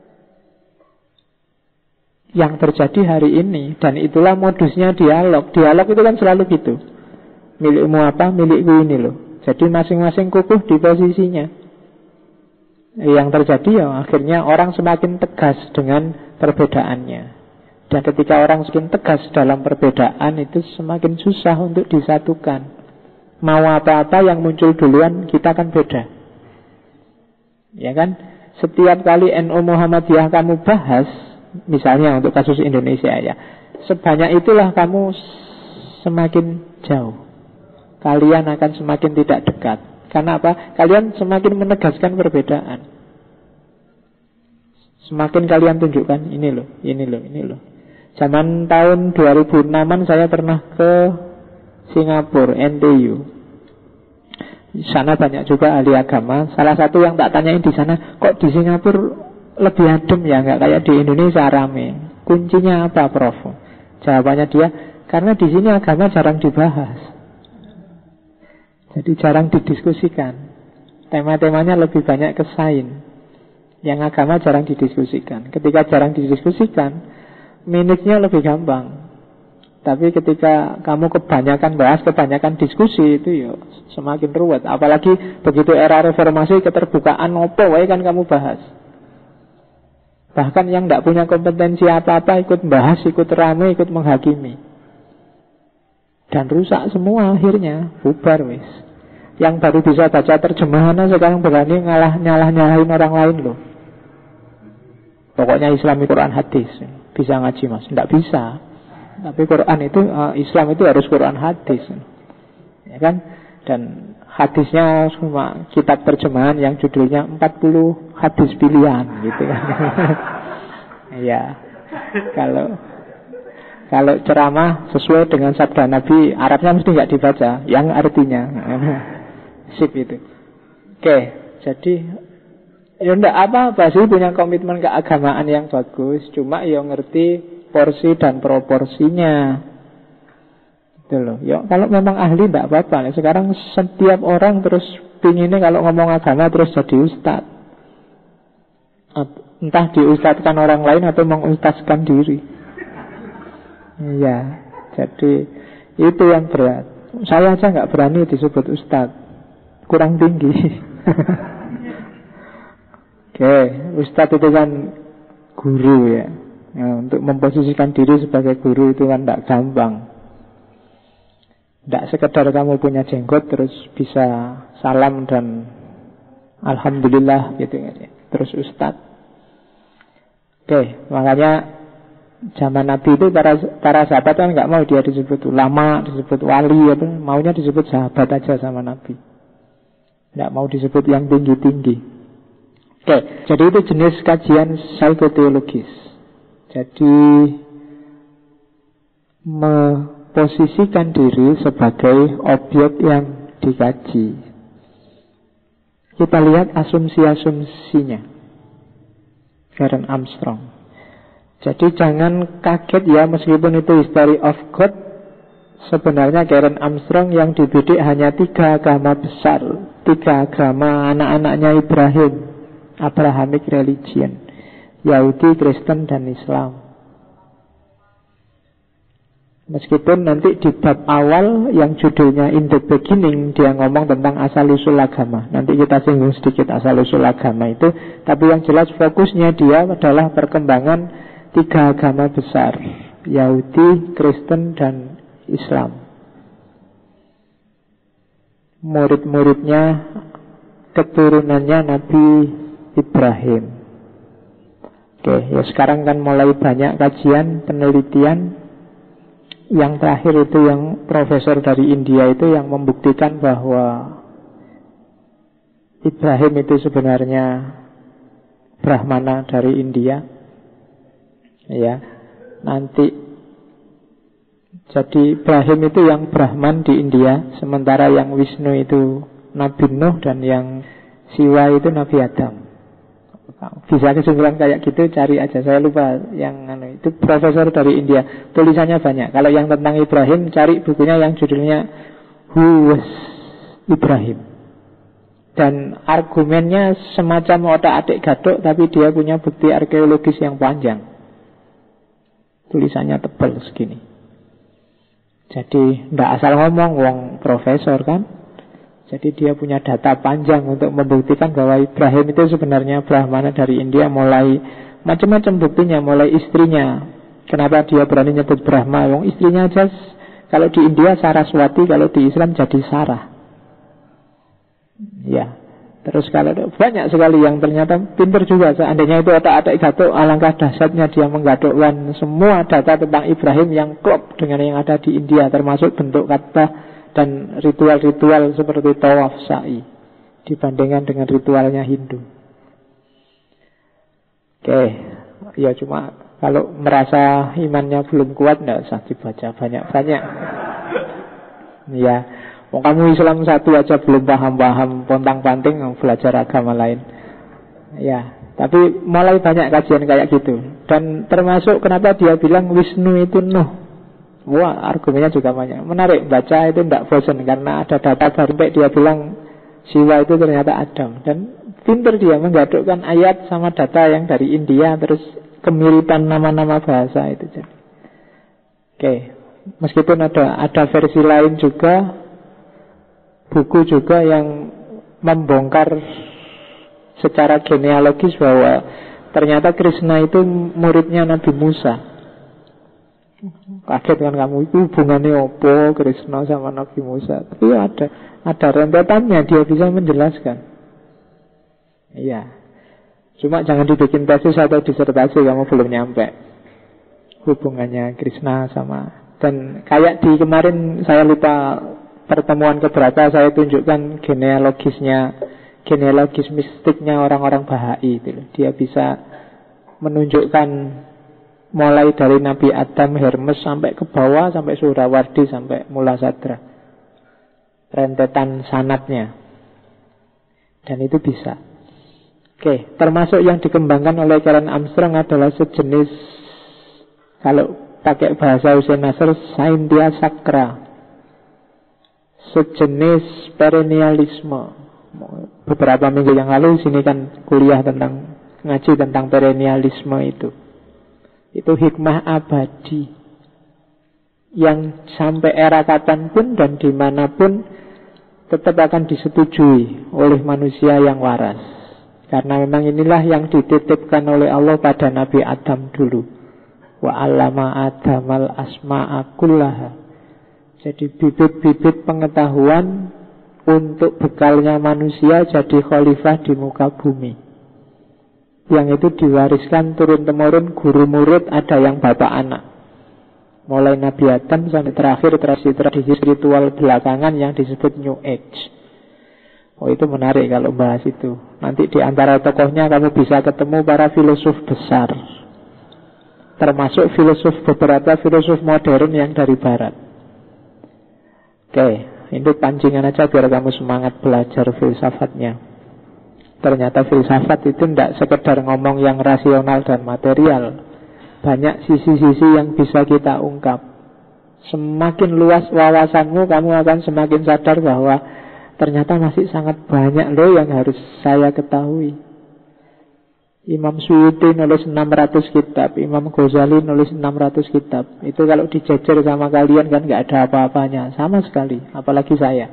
Yang terjadi hari ini, dan itulah modusnya dialog. Dialog itu kan selalu gitu. Milikmu apa, milikku ini loh. Jadi masing-masing kukuh di posisinya. Yang terjadi ya akhirnya orang semakin tegas dengan perbedaannya. Dan ketika orang semakin tegas dalam perbedaan, itu semakin susah untuk disatukan. Mau apa-apa yang muncul duluan, kita kan beda. Ya kan? Setiap kali NU Muhammadiyah kamu bahas, misalnya untuk kasus Indonesia ya, sebanyak itulah kamu semakin jauh. Kalian akan semakin tidak dekat. Karena apa? Kalian semakin menegaskan perbedaan. Semakin kalian tunjukkan, ini loh, ini loh, ini loh. Zaman tahun 2006-an saya pernah ke Singapura, NTU. Di sana banyak juga ahli agama. Salah satu yang tak tanyain di sana, kok di Singapura lebih adem ya, nggak kayak di Indonesia rame. Kuncinya apa, Prof? Jawabannya dia, karena di sini agama jarang dibahas. Jadi jarang didiskusikan. Tema-temanya lebih banyak ke sains. Yang agama jarang didiskusikan. Ketika jarang didiskusikan, minusnya lebih gampang. Tapi ketika kamu kebanyakan bahas, kebanyakan diskusi, itu ya semakin ruwet. Apalagi begitu era reformasi, keterbukaan opo wae kan kamu bahas. Bahkan yang tidak punya kompetensi apa-apa ikut bahas, ikut rame, ikut menghakimi. Dan rusak semua akhirnya, bubar wis. Yang baru bisa baca terjemahannya sekarang berani nyalahin orang lain loh. Pokoknya Islami Quran hadis. Bisa ngaji mas? Tidak bisa. Tapi Quran itu, Islam itu harus Quran hadis, ya kan? Dan hadisnya cuma kitab terjemahan yang judulnya 40 hadis pilihan gitu kan. Ya. Kalau ceramah sesuai dengan sabda Nabi, Arabnya mesti nggak dibaca, yang artinya sip itu. Oke, jadi ya enggak apa-apa sih punya komitmen keagamaan yang bagus, cuma ya ngerti porsi dan proporsinya. Itu loh. Ya, kalau memang ahli enggak apa-apa. Sekarang setiap orang terus pinginnya kalau ngomong agama terus jadi ustad. Entah diustadkan orang lain atau mengustadkan diri. Iya, jadi itu yang berat. Saya aja nggak berani disebut ustad, kurang tinggi. Oke, ustad itu kan guru ya. Ya, untuk memposisikan diri sebagai guru itu kan tidak gampang. Tidak sekedar kamu punya jenggot terus bisa salam dan alhamdulillah gitu ya. Terus ustadz. Oke, makanya zaman Nabi itu para sahabat kan nggak mau dia disebut ulama, disebut wali, apa, maunya disebut sahabat aja sama Nabi. Nggak mau disebut yang tinggi-tinggi. Oke, jadi itu jenis kajian psikoteologis. Jadi memposisikan diri sebagai objek yang dikaji. Kita lihat asumsi-asumsinya Karen Armstrong. Jadi jangan kaget ya, meskipun itu History of God, sebenarnya Karen Armstrong yang dibidik hanya 3 agama besar, 3 agama anak-anaknya Ibrahim, Abrahamic religion, Yahudi, Kristen, dan Islam. Meskipun nanti di bab awal yang judulnya In the Beginning dia ngomong tentang asal-usul agama. Nanti kita singgung sedikit asal-usul agama itu. Tapi yang jelas fokusnya dia adalah perkembangan 3 agama besar, Yahudi, Kristen, dan Islam. Murid-muridnya, keturunannya Nabi Ibrahim. Oke, ya sekarang kan mulai banyak kajian, penelitian. Yang terakhir itu yang profesor dari India itu yang membuktikan bahwa Ibrahim itu sebenarnya Brahmana dari India. Ya, nanti jadi Ibrahim itu yang Brahman di India, sementara yang Wisnu itu Nabi Nuh dan yang Siwa itu Nabi Adam. Bisa kesimpulan kayak gitu, cari aja. Saya lupa yang itu profesor dari India. Tulisannya banyak. Kalau yang tentang Ibrahim, cari bukunya yang judulnya Who Was Ibrahim. Dan argumennya semacam otak-atik gadok, tapi dia punya bukti arkeologis yang panjang. Tulisannya tebal segini. Jadi tidak asal ngomong, wong profesor kan. Jadi dia punya data panjang untuk membuktikan bahwa Ibrahim itu sebenarnya Brahmana dari India. Mulai macam-macam buktinya, mulai istrinya. Kenapa dia berani nyebut Brahma? Wong istrinya aja kalau di India Saraswati, kalau di Islam jadi Sarah. Ya. Terus kalau banyak sekali yang ternyata pintar juga. Seandainya itu otak-atik gadok, alangkah dahsyatnya dia menggadokkan semua data tentang Ibrahim yang klop dengan yang ada di India, termasuk bentuk kata dan ritual-ritual seperti tawaf sa'i dibandingkan dengan ritualnya Hindu. Oke, ya cuma kalau merasa imannya belum kuat, tidak usah dibaca banyak-banyak. Ya, kamu Islam satu aja belum paham-paham, pontang-panting belajar agama lain. Ya, tapi mulai banyak kajian kayak gitu. Dan termasuk kenapa dia bilang Wisnu itu Nuh. Wah, argumennya juga banyak. Menarik, baca itu tidak bosan karena ada data baru. Dia bilang Siwa itu ternyata Adam. Dan pintar dia menggadukkan ayat sama data yang dari India, terus kemiripan nama-nama bahasa itu. Oke, Meskipun ada versi lain juga, buku juga yang membongkar secara genealogis bahwa ternyata Krishna itu muridnya Nabi Musa. Kaget kan kamu, itu hubungannya apa Krishna sama Nabi Musa? Tapi ada rentetannya, dia bisa menjelaskan. Iya. Cuma jangan dibikin tesis atau disertasi, kamu belum nyampe hubungannya Krishna sama. Dan kayak di kemarin saya lupa pertemuan keberapa saya tunjukkan genealogis mistiknya orang-orang Bahai itu. Dia bisa menunjukkan mulai dari Nabi Adam, Hermes sampai ke bawah, sampai Surawardi, sampai Mulasadra, rentetan sanatnya. Dan itu bisa. Oke, termasuk yang dikembangkan oleh Karen Armstrong adalah sejenis, kalau pakai bahasa Hussein Nasr, Saintia Sakra, sejenis perennialisme. Beberapa minggu yang lalu sini kan kuliah tentang, ngaji tentang perennialisme itu. Itu hikmah abadi yang sampai era kapanpun dan dimanapun tetap akan disetujui oleh manusia yang waras. Karena memang inilah yang dititipkan oleh Allah pada Nabi Adam dulu. Wa 'allama Adamal asma'a kullaha. Jadi bibit-bibit pengetahuan untuk bekalnya manusia jadi khalifah di muka bumi. Yang itu diwariskan turun-temurun, guru murid, ada yang bapak anak. Mulai Nabi Adam sampai terakhir tradisi spiritual belakangan yang disebut New Age. Oh, itu menarik kalau bahas itu. Nanti di antara tokohnya kamu bisa ketemu para filosof besar, termasuk beberapa filosof modern yang dari barat. Oke, itu pancingan aja biar kamu semangat belajar filsafatnya. Ternyata filsafat itu tidak sekedar ngomong yang rasional dan material. Banyak sisi-sisi yang bisa kita ungkap. Semakin luas wawasanmu, kamu akan semakin sadar bahwa ternyata masih sangat banyak loh yang harus saya ketahui. Imam Suyuti nulis 600 kitab, Imam Ghazali nulis 600 kitab. Itu kalau dijejer sama kalian kan gak ada apa-apanya, sama sekali, apalagi saya.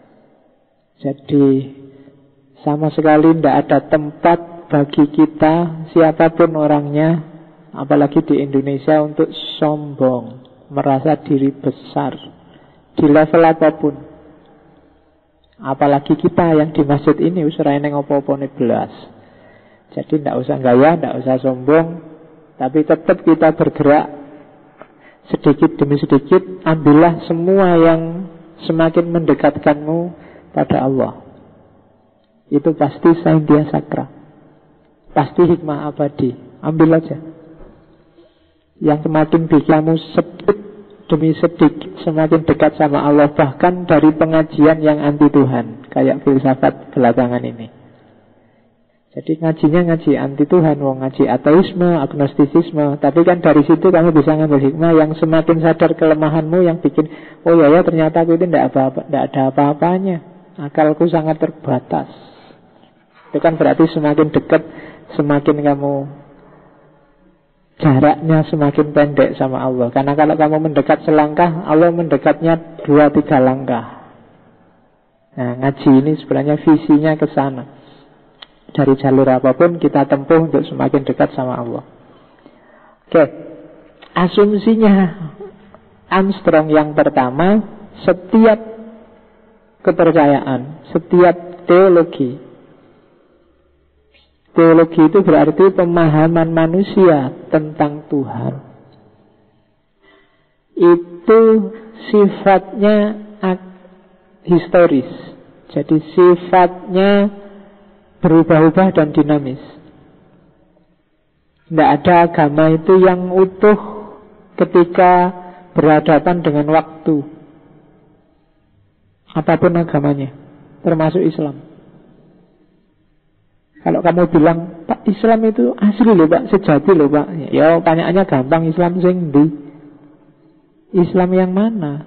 Jadi sama sekali tidak ada tempat bagi kita, siapapun orangnya, apalagi di Indonesia, untuk sombong, merasa diri besar di level apapun. Apalagi kita yang di masjid ini usrai neng opo-opo belas. Jadi tidak usah gaya, tidak usah sombong, tapi tetap kita bergerak sedikit demi sedikit. Ambillah semua yang semakin mendekatkanmu pada Allah. Itu pasti Saintia Sakra, pasti hikmah abadi. Ambil aja. Yang semakin bikin kamu sedikit demi sedikit semakin dekat sama Allah, bahkan dari pengajian yang anti Tuhan, kayak filsafat belakangan ini. Jadi ngajinya ngaji anti Tuhan, ngaji ateisme, agnostisisme, tapi kan dari situ kamu bisa ngambil hikmah yang semakin sadar kelemahanmu, yang bikin, oh ya ternyata aku itu tidak ada apa-apanya, akalku sangat terbatas. Itu kan berarti semakin dekat, semakin kamu jaraknya semakin pendek sama Allah. Karena kalau kamu mendekat selangkah, Allah mendekatnya 2-3 langkah. Nah, ngaji ini sebenarnya visinya ke sana. Dari jalur apapun kita tempuh untuk semakin dekat sama Allah. Oke, asumsinya Armstrong yang pertama, setiap kepercayaan, setiap teologi itu berarti pemahaman manusia tentang Tuhan. Itu sifatnya historis. Jadi sifatnya berubah-ubah dan dinamis. Tidak ada agama itu yang utuh ketika berhadapan dengan waktu. Apapun agamanya, termasuk Islam. Kalau kamu bilang, Pak, Islam itu asli loh Pak, sejati loh Pak, ya pertanyaannya gampang, Islam sing ndi? Islam yang mana?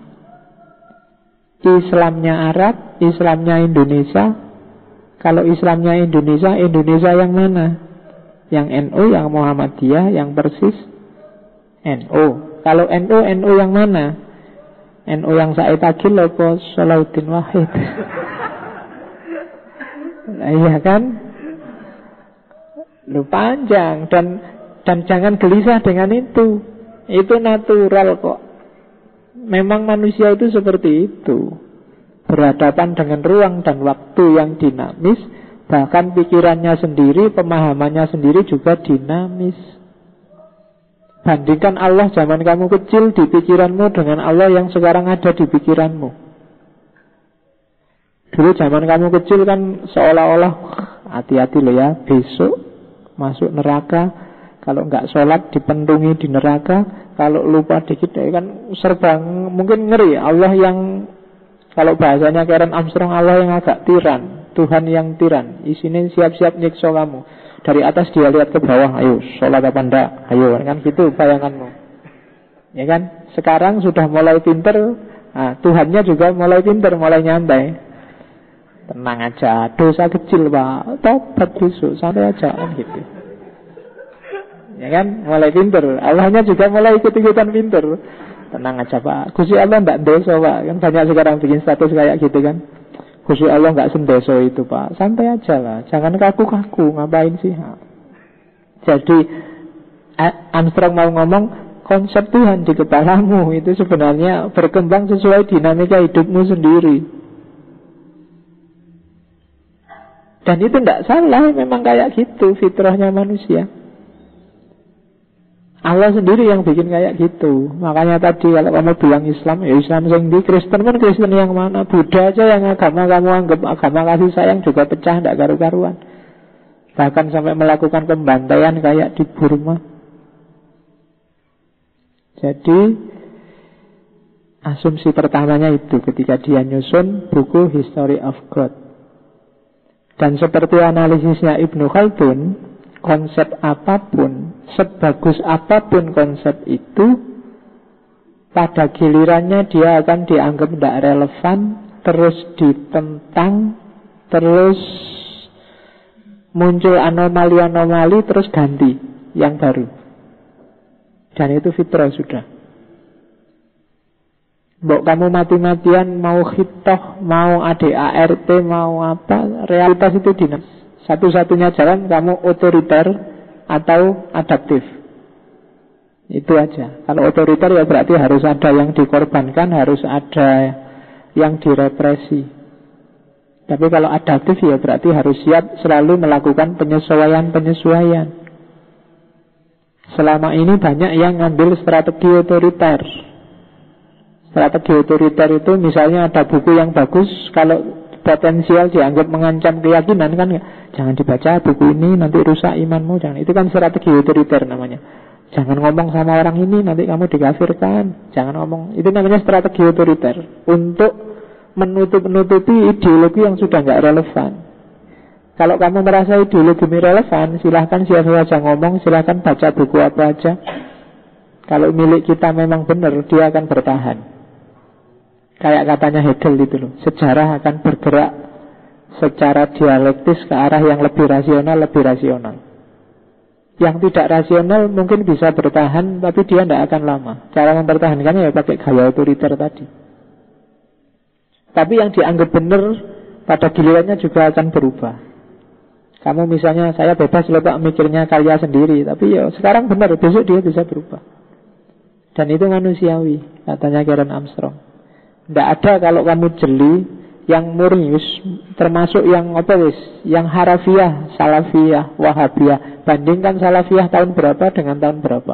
Islamnya Arab, Islamnya Indonesia. Kalau Islamnya Indonesia, Indonesia yang mana? Yang NU, yang Muhammadiyah, yang Persis? NU. Kalau NU yang mana? NU yang saya tagih apa Salahuddin Wahid? Nah, iya kan? Lu panjang dan jangan gelisah dengan itu. Itu natural kok. Memang manusia itu seperti itu. Berhadapan dengan ruang dan waktu yang dinamis, bahkan pikirannya sendiri, pemahamannya sendiri juga dinamis. Bandingkan Allah zaman kamu kecil di pikiranmu dengan Allah yang sekarang ada di pikiranmu. Dulu zaman kamu kecil kan seolah-olah hati-hati loh ya, besok masuk neraka. Kalau nggak sholat dipentungi di neraka. Kalau lupa dikit kan serba mungkin ngeri. Allah yang, kalau bahasanya Karen Armstrong, Allah yang agak tiran, Tuhan yang tiran. Isinya siap-siap nyiksa kamu. Dari atas dia lihat ke bawah, ayo sholat apa enggak, ayo, kan gitu bayanganmu. Ya kan? Sekarang sudah mulai pinter. Nah, Tuhannya juga mulai pinter, mulai nyantai. Tenang aja, dosa kecil pak, tobat besok, santai aja kan gitu. Ya kan? Mulai pinter. Allahnya juga mulai ikut-ikutan pinter. Tenang aja pak, Gusti Allah enggak dosa pak. Kan banyak sekarang bikin status kayak gitu kan. Gusti Allah enggak sendoso itu pak. Santai aja lah, jangan kaku-kaku. Ngapain sih? Jadi Armstrong mau ngomong, konsep Tuhan di kepalamu itu sebenarnya berkembang sesuai dinamika hidupmu sendiri. Dan itu tidak salah, memang kayak gitu fitrahnya manusia. Allah sendiri yang bikin kayak gitu. Makanya tadi kalau kamu bilang Islam, ya Islam yang di, Kristen pun Kristen yang mana, Buddha aja yang agama kamu anggap agama kasih sayang juga pecah, tidak karu-karuan. Bahkan sampai melakukan pembantaian kayak di Burma. Jadi asumsi pertamanya itu ketika dia nyusun buku History of God. Dan seperti analisisnya Ibnu Khaldun, konsep apapun, sebagus apapun konsep itu, pada gilirannya dia akan dianggap tidak relevan, terus ditentang, terus muncul anomali-anomali, terus ganti yang baru. Dan itu fitrah sudah. Mbok kamu mati-matian mau khitoh, mau ADART, mau apa, realitas itu dinamis. Satu-satunya jalan kamu otoriter atau adaptif. Itu aja. Kalau otoriter ya berarti harus ada yang dikorbankan, harus ada yang direpresi. Tapi kalau adaptif ya berarti harus siap selalu melakukan penyesuaian-penyesuaian. Selama ini banyak yang ngambil strategi otoriter. Strategi otoriter itu misalnya ada buku yang bagus, kalau potensial dianggap mengancam keyakinan kan, jangan dibaca buku ini, nanti rusak imanmu, jangan. Itu kan strategi otoriter namanya. Jangan ngomong sama orang ini, nanti kamu dikafirkan. Jangan ngomong, itu namanya strategi otoriter. Untuk menutup-nutupi ideologi yang sudah nggak relevan. Kalau kamu merasa ideologi ini relevan, silahkan siapa saja ngomong, silahkan baca buku apa aja. Kalau milik kita memang benar, dia akan bertahan. Kayak katanya Hegel itu loh, sejarah akan bergerak secara dialektis ke arah yang lebih rasional. Yang tidak rasional mungkin bisa bertahan, tapi dia tidak akan lama. Cara mempertahankannya ya pakai gaya otoriter tadi. Tapi yang dianggap benar pada gilirannya juga akan berubah. Kamu misalnya, saya bebas loh Pak mikirnya karya sendiri, tapi ya sekarang benar, besok dia bisa berubah. Dan itu manusiawi, katanya Karen Armstrong. Tidak ada kalau kamu jeli yang murni, termasuk yang apa wis, yang harafiah, salafiyah, wahabiyah. Bandingkan salafiyah tahun berapa dengan tahun berapa.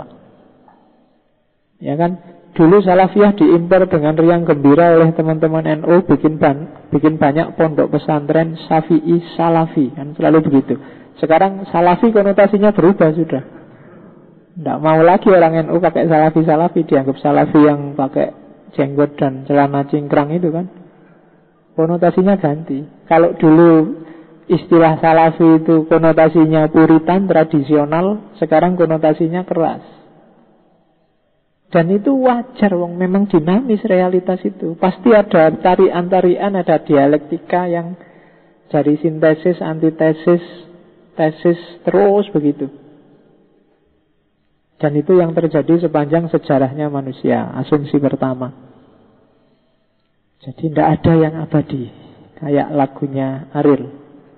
Ya kan? Dulu salafiyah diimpor dengan riang gembira oleh teman-teman NU, bikin banyak pondok pesantren Syafi'i Salafi, kan selalu begitu. Sekarang Salafi konotasinya berubah sudah. Tidak mau lagi orang NU pakai Salafi, dianggap Salafi yang pakai jenggot dan celana cingkrang itu kan, konotasinya ganti. Kalau dulu istilah Salafi itu konotasinya puritan, tradisional, sekarang konotasinya keras. Dan itu wajar, wong memang dinamis realitas itu. Pasti ada tarian-tarian, ada dialektika yang dari sintesis, antitesis, tesis, terus begitu. Dan itu yang terjadi sepanjang sejarahnya manusia. Asumsi pertama. Jadi tidak ada yang abadi. Kayak lagunya Ariel.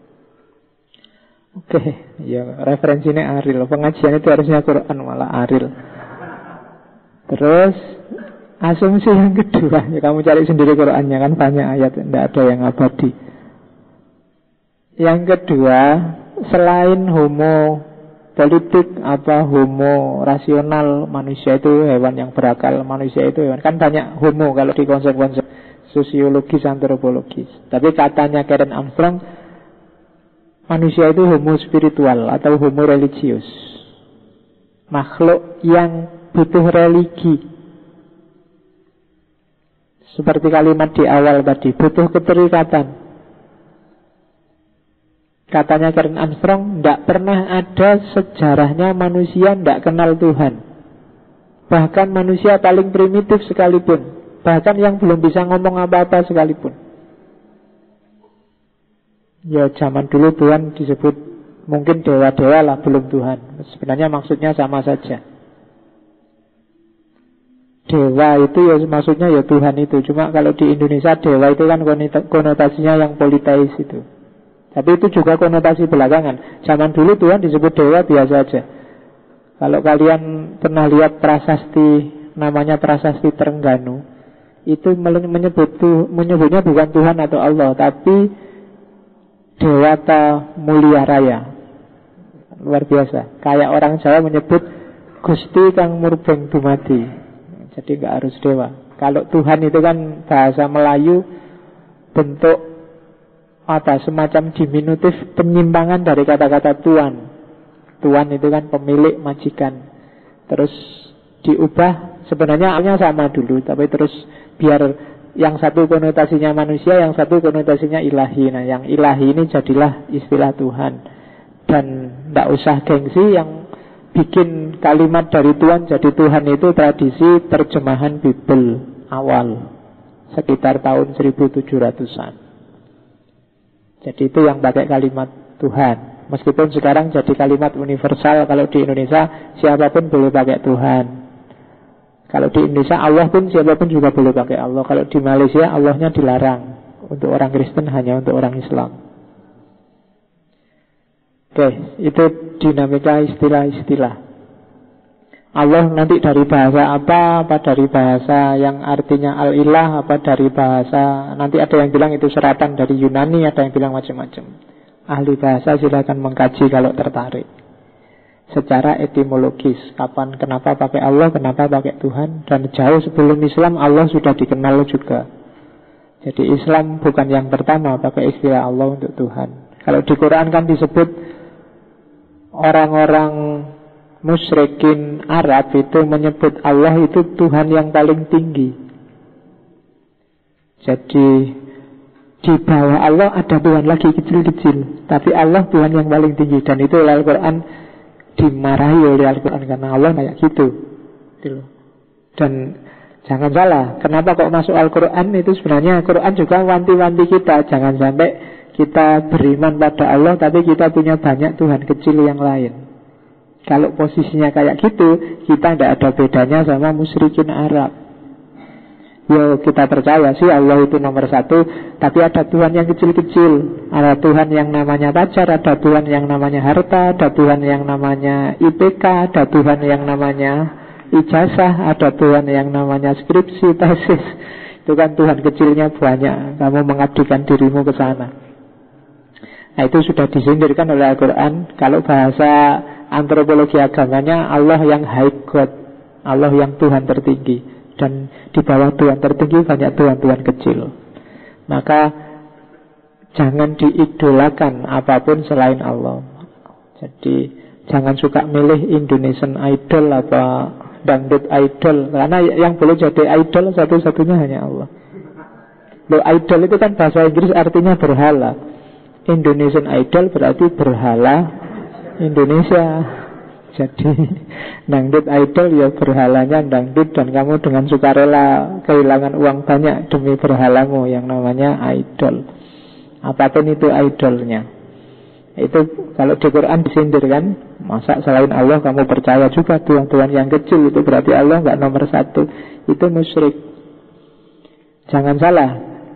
Oke, ya referensinya Ariel. Pengajian itu harusnya Quran, malah Ariel. Terus asumsi yang kedua, ya kamu cari sendiri Qurannya, kan banyak ayat, tidak ada yang abadi. Yang kedua, selain homo politik, homo rasional, manusia itu hewan yang berakal, manusia itu hewan. Kan banyak homo kalau di konsep-konsep sosiologis, antropologis. Tapi katanya Karen Armstrong, manusia itu homo spiritual atau homo religius, makhluk yang butuh religi. Seperti kalimat di awal tadi, butuh keterikatan. Katanya Karen Armstrong, tidak pernah ada sejarahnya manusia tidak kenal Tuhan. Bahkan manusia paling primitif sekalipun, bahkan yang belum bisa ngomong apa-apa sekalipun. Ya zaman dulu Tuhan disebut mungkin dewa-dewa lah, belum Tuhan. Sebenarnya maksudnya sama saja. Dewa itu ya maksudnya ya Tuhan itu. Cuma kalau di Indonesia dewa itu kan konotasinya yang politeis itu. Tapi itu juga konotasi belakangan. Zaman dulu Tuhan disebut dewa biasa aja. Kalau kalian pernah lihat prasasti, namanya prasasti Trengganu, itu menyebutnya bukan Tuhan atau Allah, tapi Dewata Mulia Raya. Luar biasa. Kayak orang Jawa menyebut Gusti Kang Murbeng Dumadi. Jadi nggak harus dewa. Kalau Tuhan itu kan bahasa Melayu, bentuk semacam diminutif penyimpangan dari kata-kata tuan. Tuan itu kan pemilik, majikan. Terus diubah, sebenarnya awalnya sama dulu, tapi terus biar yang satu konotasinya manusia, yang satu konotasinya ilahi. Nah, yang ilahi ini jadilah istilah Tuhan. Dan tidak usah gengsi, yang bikin kalimat dari Tuhan jadi Tuhan itu tradisi terjemahan Bible awal, sekitar tahun 1700-an. Jadi itu yang pakai kalimat Tuhan. Meskipun sekarang jadi kalimat universal. Kalau di Indonesia siapapun boleh pakai Tuhan. Kalau di Indonesia Allah pun siapapun juga boleh pakai Allah. Kalau di Malaysia Allahnya dilarang. Untuk orang Kristen hanya untuk orang Islam. Oke, itu dinamika istilah-istilah. Allah nanti dari bahasa apa dari bahasa yang artinya al-ilah, apa dari bahasa, nanti ada yang bilang itu seratan dari Yunani, ada yang bilang macam-macam. Ahli bahasa silakan mengkaji kalau tertarik. Secara etimologis, kenapa pakai Allah, kenapa pakai Tuhan. Dan jauh sebelum Islam Allah sudah dikenal juga. Jadi Islam bukan yang pertama pakai istilah Allah untuk Tuhan. Kalau di Quran kan disebut orang-orang musyrikin Arab itu menyebut Allah itu Tuhan yang paling tinggi. Jadi di bawah Allah ada Tuhan lagi kecil-kecil, tapi Allah Tuhan yang paling tinggi. Dan itu Al-Quran dimarahi oleh Al-Quran karena Allah kayak gitu. Dan jangan salah, kenapa kok masuk Al-Quran, itu sebenarnya Al-Quran juga wanti-wanti kita. Jangan sampai kita beriman pada Allah tapi kita punya banyak Tuhan kecil yang lain. Kalau posisinya kayak gitu, kita tidak ada bedanya sama musyrikin Arab. Ya kita percaya sih Allah itu nomor satu, tapi ada Tuhan yang kecil-kecil. Ada Tuhan yang namanya pacar, ada Tuhan yang namanya harta, ada Tuhan yang namanya IPK, ada Tuhan yang namanya ijazah, ada Tuhan yang namanya skripsi, tesis. Itu kan Tuhan kecilnya banyak. Kamu mengabdikan dirimu ke sana. Nah itu sudah disindirkan oleh Al-Quran. Kalau bahasa antropologi agamanya, Allah yang high God, Allah yang Tuhan tertinggi. Dan di bawah Tuhan tertinggi banyak Tuhan-Tuhan kecil. Maka jangan diidolakan apapun selain Allah. Jadi jangan suka milih Indonesian Idol apa dangdut idol, karena yang boleh jadi idol satu-satunya hanya Allah. Loh, idol itu kan bahasa Inggris artinya berhala. Indonesian Idol berarti berhala Indonesia. Jadi dangdut idol ya berhalanya dangdut, dan kamu dengan sukarela kehilangan uang banyak demi berhalamu yang namanya idol. Apapun itu idolnya. Itu kalau di Quran disindir kan, masa selain Allah kamu percaya juga Tuhan-Tuhan yang kecil, itu berarti Allah nggak nomor satu. Itu musyrik. Jangan salah,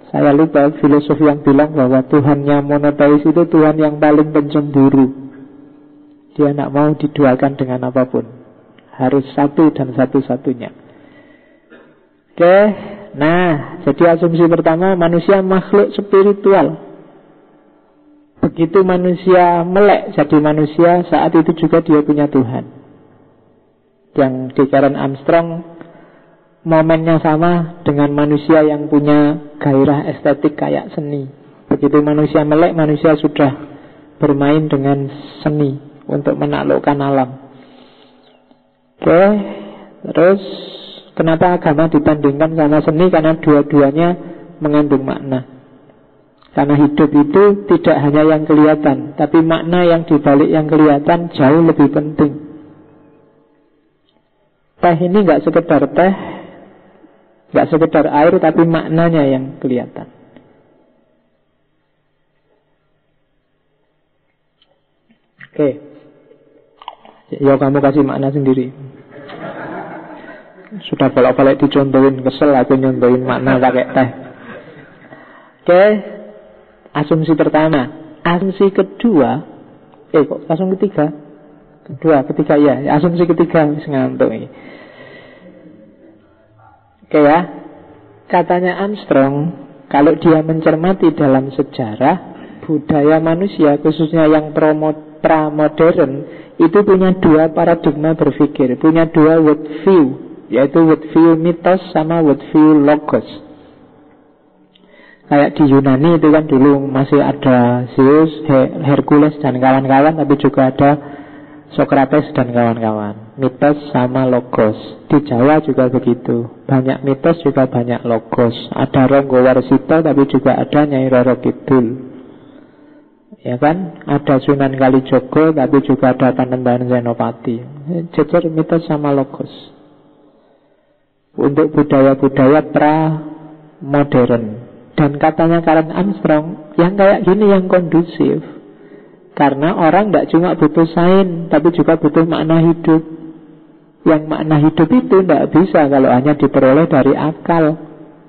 Saya lupa filosof yang bilang bahwa Tuhannya monoteis itu Tuhan yang paling pencemburu. Dia tidak mau diduakan dengan apapun, harus satu dan satu-satunya. Oke, nah, jadi asumsi pertama, manusia makhluk spiritual. Begitu manusia melek jadi manusia, saat itu juga dia punya Tuhan. Yang di Karen Armstrong, momennya sama dengan manusia yang punya gairah estetik kayak seni. Begitu manusia melek, manusia sudah bermain dengan seni untuk menaklukkan alam. Oke, terus kenapa agama dibandingkan sama seni? Karena dua-duanya mengandung makna. Karena hidup itu tidak hanya yang kelihatan, tapi makna yang dibalik yang kelihatan jauh lebih penting. Teh ini gak sekedar teh, gak sekedar air, tapi maknanya yang kelihatan. Oke, ya kamu kasih makna sendiri. Sudah bolak-balik dicontohin, kesel aku nyontohin makna pakai teh. Oke, asumsi pertama. Asumsi kedua, asumsi ketiga? Ketiga ya. Asumsi ketiga, ngantuk ini. Oke ya, katanya Armstrong, kalau dia mencermati dalam sejarah, budaya manusia, khususnya yang pra-modern, itu punya dua paradigma berpikir, punya dua worldview, yaitu worldview mitos sama worldview logos. Kayak di Yunani itu kan dulu masih ada Zeus, Hercules dan kawan-kawan, tapi juga ada Socrates dan kawan-kawan. Mitos sama logos. Di Jawa juga begitu. Banyak mitos juga banyak logos. Ada Ronggo Warsito tapi juga ada Nyai Roro Kidul. Ya kan? Ada Sunan Kalijogo tapi juga ada Panembahan Senopati. Jejer mitos sama logos. Untuk budaya-budaya pra-modern. Dan katanya Karen Armstrong, yang kayak gini yang kondusif. Karena orang tidak cuma butuh sains, tapi juga butuh makna hidup. Yang makna hidup itu tidak bisa kalau hanya diperoleh dari akal.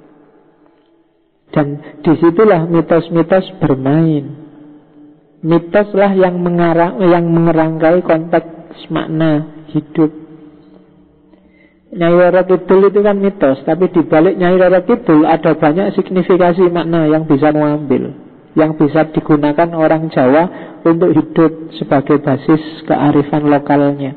Dan disitulah mitos-mitos bermain. Mitoslah yang mengerangkai konteks makna hidup. Nyai Roro Kidul itu kan mitos, tapi di balik Nyai Roro Kidul ada banyak signifikasi makna yang bisa mengambil, yang bisa digunakan orang Jawa untuk hidup sebagai basis kearifan lokalnya.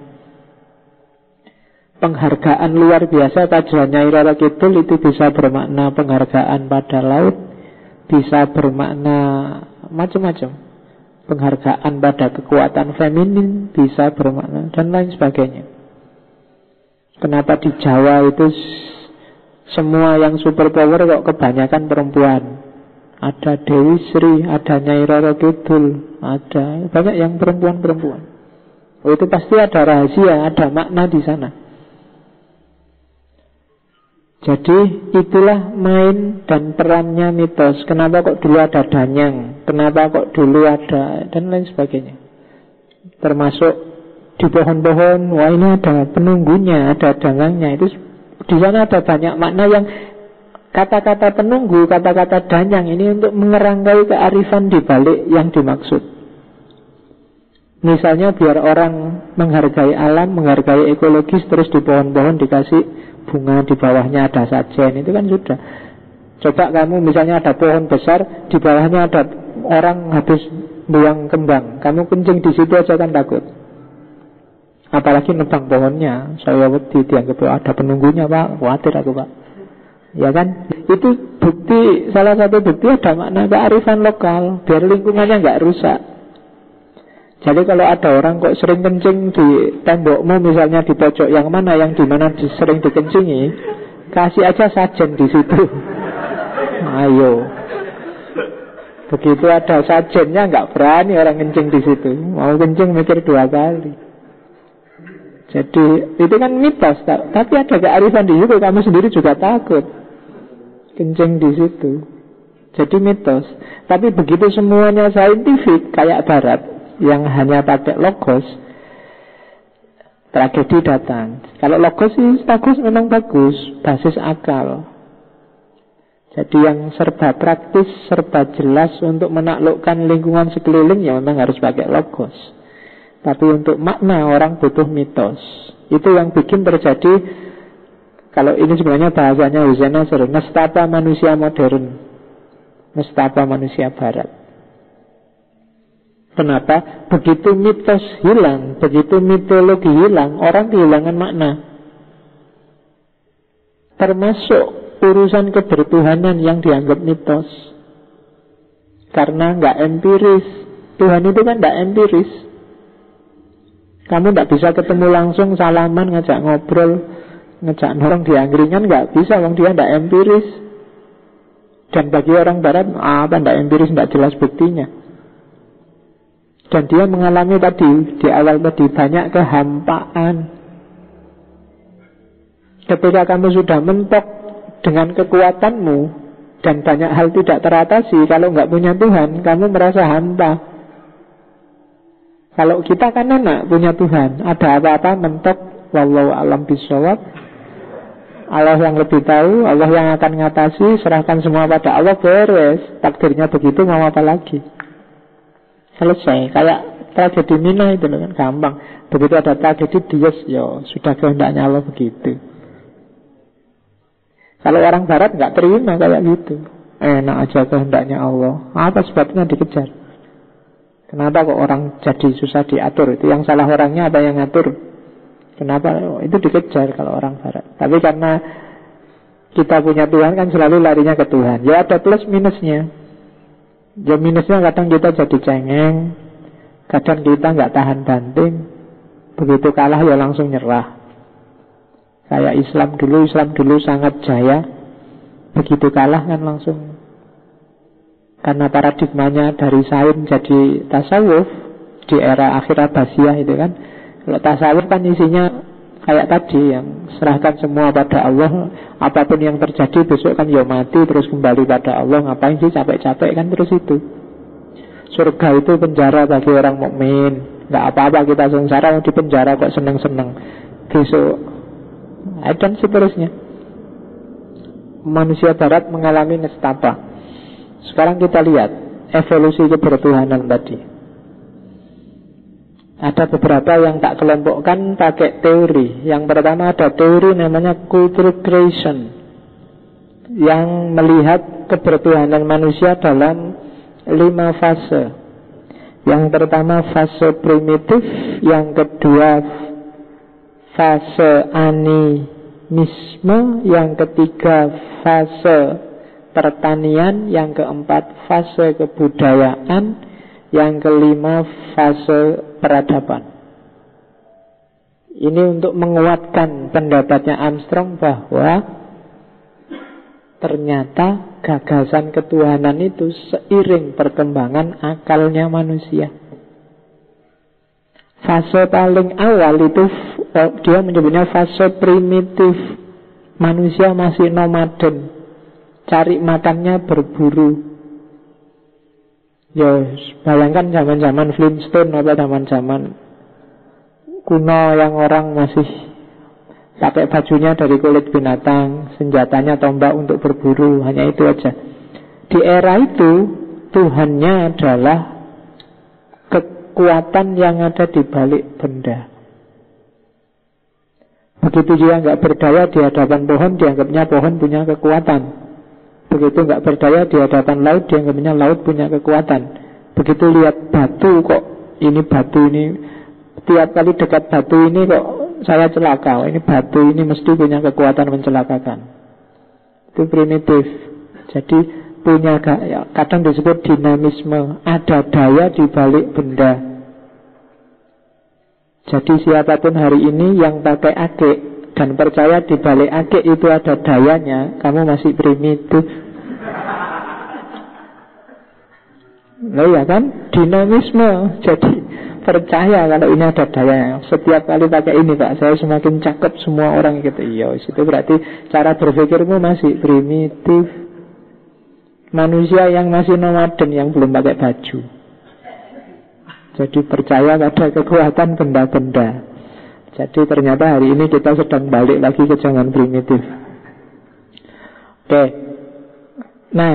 Penghargaan luar biasa pada Nyai Roro Kidul itu bisa bermakna penghargaan pada laut, bisa bermakna macam-macam. Penghargaan pada kekuatan feminin bisa bermakna dan lain sebagainya. Kenapa di Jawa itu semua yang super power kok kebanyakan perempuan? Ada Dewi Sri, ada Nyai Roro Kidul, ada banyak yang perempuan-perempuan. Oh, itu pasti ada rahasia, ada makna di sana. Jadi itulah main dan perannya mitos. Kenapa kok dulu ada danyang? Kenapa kok dulu ada dan lain sebagainya. Termasuk di pohon-pohon, wah ini ada penunggunya, ada danyangnya. Itu di sana ada banyak makna yang kata-kata penunggu, kata-kata danyang ini untuk mengerangkai kearifan di balik yang dimaksud. Misalnya biar orang menghargai alam, menghargai ekologis, terus di pohon-pohon dikasih bunga, di bawahnya ada sajen, itu kan sudah. Coba kamu misalnya ada pohon besar, di bawahnya ada orang habis buang kembang, kamu kencing di situ aja kan takut. Apalagi nebang pohonnya, saya wedi dianggap ada penunggunya pak, khawatir aku pak. Ya kan, itu bukti, salah satu bukti ada makna kearifan lokal, biar lingkungannya nggak rusak. Jadi kalau ada orang kok sering kencing di tembokmu, misalnya di pojok yang mana, yang di mana sering dikencingi, kasih aja sajen di situ. Ayo. Begitu ada sajennya nggak berani orang kencing di situ. Mau kencing mikir 2 kali. Jadi itu kan mitos, tapi ada kearifan di situ. Kamu sendiri juga takut kencing di situ. Jadi mitos. Tapi begitu semuanya saintifik kayak Barat yang hanya pakai logos, tragedi datang. Kalau logos sih bagus, memang bagus, basis akal. Jadi yang serba praktis, serba jelas untuk menaklukkan lingkungan sekeliling ya memang harus pakai logos. Tapi untuk makna orang butuh mitos. Itu yang bikin terjadi, kalau ini sebenarnya bahasanya Hussein Nasr, nestapa manusia modern, nestapa manusia barat. Kenapa? Begitu mitos hilang, begitu mitologi hilang, orang kehilangan makna. Termasuk urusan kebertuhanan yang dianggap mitos. Karena nggak empiris. Tuhan itu kan nggak empiris. Kamu nggak bisa ketemu langsung, salaman, ngajak ngobrol, ngejak orang di angkringan, nggak bisa, wong dia nggak empiris. Dan bagi orang barat, apa nggak empiris, nggak jelas buktinya. Dan dia mengalami tadi, di awal tadi, banyak kehampaan. Ketika kamu sudah mentok dengan kekuatanmu dan banyak hal tidak teratasi, kalau nggak punya Tuhan, kamu merasa hampa. Kalau kita kan anak punya Tuhan, ada apa-apa mentok, wallahu a'lam bishawab. Allah yang lebih tahu, Allah yang akan ngatasi, serahkan semua pada Allah, beres. Takdirnya begitu, mau apa lagi? Selesai. Kayak tragedi Mina itu kan gampang. Begitu ada tragedi Dies, ya sudah kehendaknya Allah begitu. Kalau orang barat nggak terima kayak gitu. Enak aja kehendaknya Allah. Apa sebabnya dikejar? Kenapa kok orang jadi susah diatur? Itu yang salah orangnya apa yang ngatur? Kenapa? Itu dikejar kalau orang barat. Tapi karena kita punya Tuhan kan selalu larinya ke Tuhan. Ya ada plus minusnya. Ya minusnya kadang kita jadi cengeng, kadang kita nggak tahan banting. Begitu kalah ya langsung nyerah. Kayak Islam dulu sangat jaya. Begitu kalah kan langsung, karena paradigmanya dari sains jadi tasawuf di era akhir Abbasiyah itu kan. Kalau tasawuf kan isinya kayak tadi, yang serahkan semua pada Allah, apapun yang terjadi besok kan ya mati, terus kembali pada Allah. Ngapain sih capek-capek kan, terus itu. Surga itu penjara bagi orang mukmin. Nggak apa-apa kita sengsara, di penjara kok seneng-seneng. Besok dan seterusnya. Manusia barat mengalami nestapa. Sekarang kita lihat evolusi kebertuhanan tadi. Ada beberapa yang tak kelompokkan pakai teori. Yang pertama ada teori namanya cultural creation, yang melihat kebertuhanan manusia dalam 5 fase. Yang pertama fase primitif, yang kedua fase animisme, yang ketiga fase pertanian, yang keempat fase kebudayaan, yang kelima fase peradaban. Ini untuk menguatkan pendapatnya Armstrong bahwa ternyata gagasan ketuhanan itu seiring perkembangan akalnya manusia. Fase paling awal itu dia menyebutnya fase primitif. Manusia masih nomaden, cari makannya berburu. Ya, bayangkan zaman-zaman Flintstone atau zaman-zaman kuno yang orang masih pakai bajunya dari kulit binatang, senjatanya tombak untuk berburu, hanya itu aja. Di era itu Tuhannya adalah kekuatan yang ada di balik benda. Begitu dia nggak berdaya di hadapan pohon, dianggapnya pohon punya kekuatan. Begitu nggak berdaya di hadapan laut, dianggapnya laut punya kekuatan. Begitu lihat batu, kok ini batu ini, tiap kali dekat batu ini kok saya celaka. Ini batu ini mesti punya kekuatan mencelakakan. Itu primitif. Jadi punya, kadang disebut dinamisme, ada daya di balik benda. Jadi siapapun hari ini yang pakai akik dan percaya di balik akik itu ada dayanya, kamu masih primitif. Loh ya kan, dinamisme. Jadi percaya kalau ini ada dayanya. Setiap kali pakai ini Pak, saya semakin cakep, semua orang gitu. Iya, itu berarti cara berpikirmu masih primitif. Manusia yang masih nomaden, yang belum pakai baju. Jadi percaya pada kekuatan benda-benda. Jadi ternyata hari ini kita sedang balik lagi ke zaman primitif. Oke. Nah,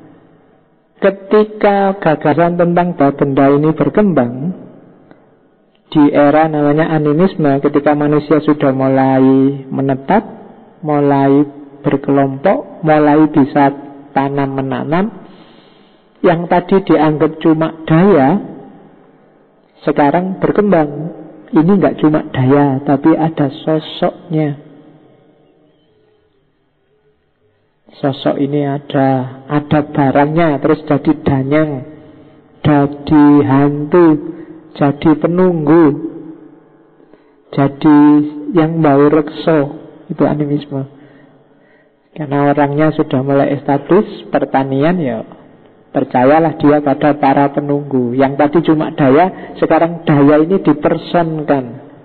ketika gagasan tentang benda ini berkembang di era namanya animisme, ketika manusia sudah mulai menetap, mulai berkelompok, mulai bisa tanam-menanam, yang tadi dianggap cuma daya, sekarang berkembang. Ini nggak cuma daya, tapi ada sosoknya. Sosok ini ada barangnya, terus jadi danyang, jadi hantu, jadi penunggu, jadi yang bau rekso. Itu animisme. Karena orangnya sudah mulai establish pertanian, ya percayalah dia pada para penunggu. Yang tadi cuma daya, sekarang daya ini dipersonkan.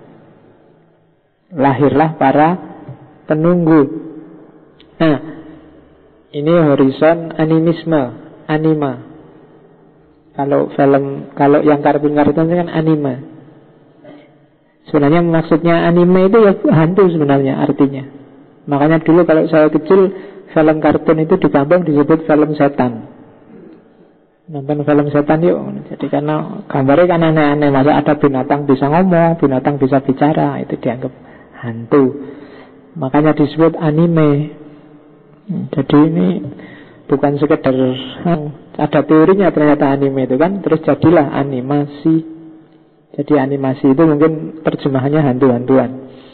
Lahirlah para penunggu. Nah, ini horizon animisme, anima. Kalau yang kartun-kartun itu kan anime. Sebenarnya maksudnya anime itu ya hantu sebenarnya artinya. Makanya dulu kalau saya kecil, film kartun itu di kampung disebut film setan. Nonton film setan yuk. Jadi karena gambarnya kan aneh-aneh. Masa ada binatang bisa ngomong, binatang bisa bicara, itu dianggap hantu. Makanya disebut anime. Jadi ini bukan sekedar ada teorinya ternyata anime itu kan. Terus jadilah animasi. Jadi animasi itu mungkin terjemahannya hantu-hantuan.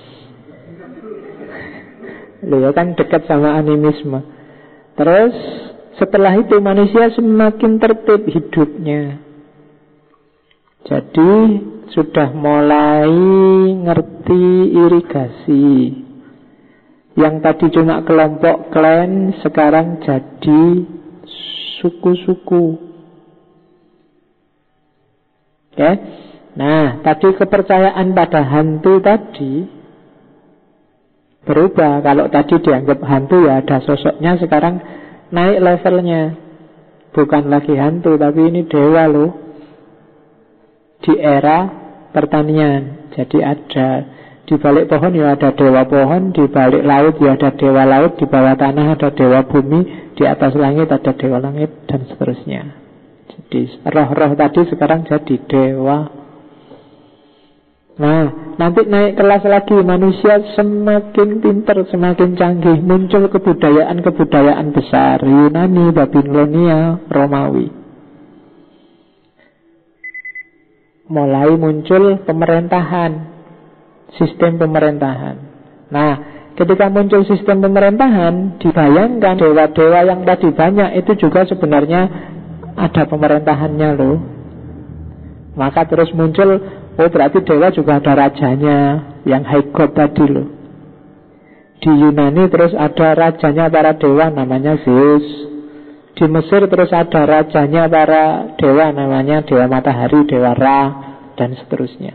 Loh kan dekat sama animisme. Terus setelah itu manusia semakin tertib hidupnya. Jadi sudah mulai ngerti irigasi. Yang tadi cuma kelompok klan, sekarang jadi suku-suku. Oke? Nah, tadi kepercayaan pada hantu tadi berubah. Kalau tadi dianggap hantu ya ada sosoknya, sekarang naik levelnya. Bukan lagi hantu, tapi ini dewa loh. Di era pertanian. Jadi ada di balik pohon ya ada dewa pohon, di balik laut ya ada dewa laut, di bawah tanah ada dewa bumi, di atas langit ada dewa langit, dan seterusnya. Jadi roh-roh tadi sekarang jadi dewa. Nah, nanti naik kelas lagi, manusia semakin pintar, semakin canggih. Muncul kebudayaan-kebudayaan besar, Yunani, Babilonia, Romawi. Mulai muncul pemerintahan, sistem pemerintahan. Nah, ketika muncul sistem pemerintahan, dibayangkan dewa-dewa yang tadi banyak itu juga sebenarnya ada pemerintahannya loh. Maka terus muncul, oh berarti dewa juga ada rajanya, yang high god tadi loh. Di Yunani terus ada rajanya para dewa namanya Zeus. Di Mesir terus ada rajanya para dewa namanya dewa matahari, dewa Ra, dan seterusnya.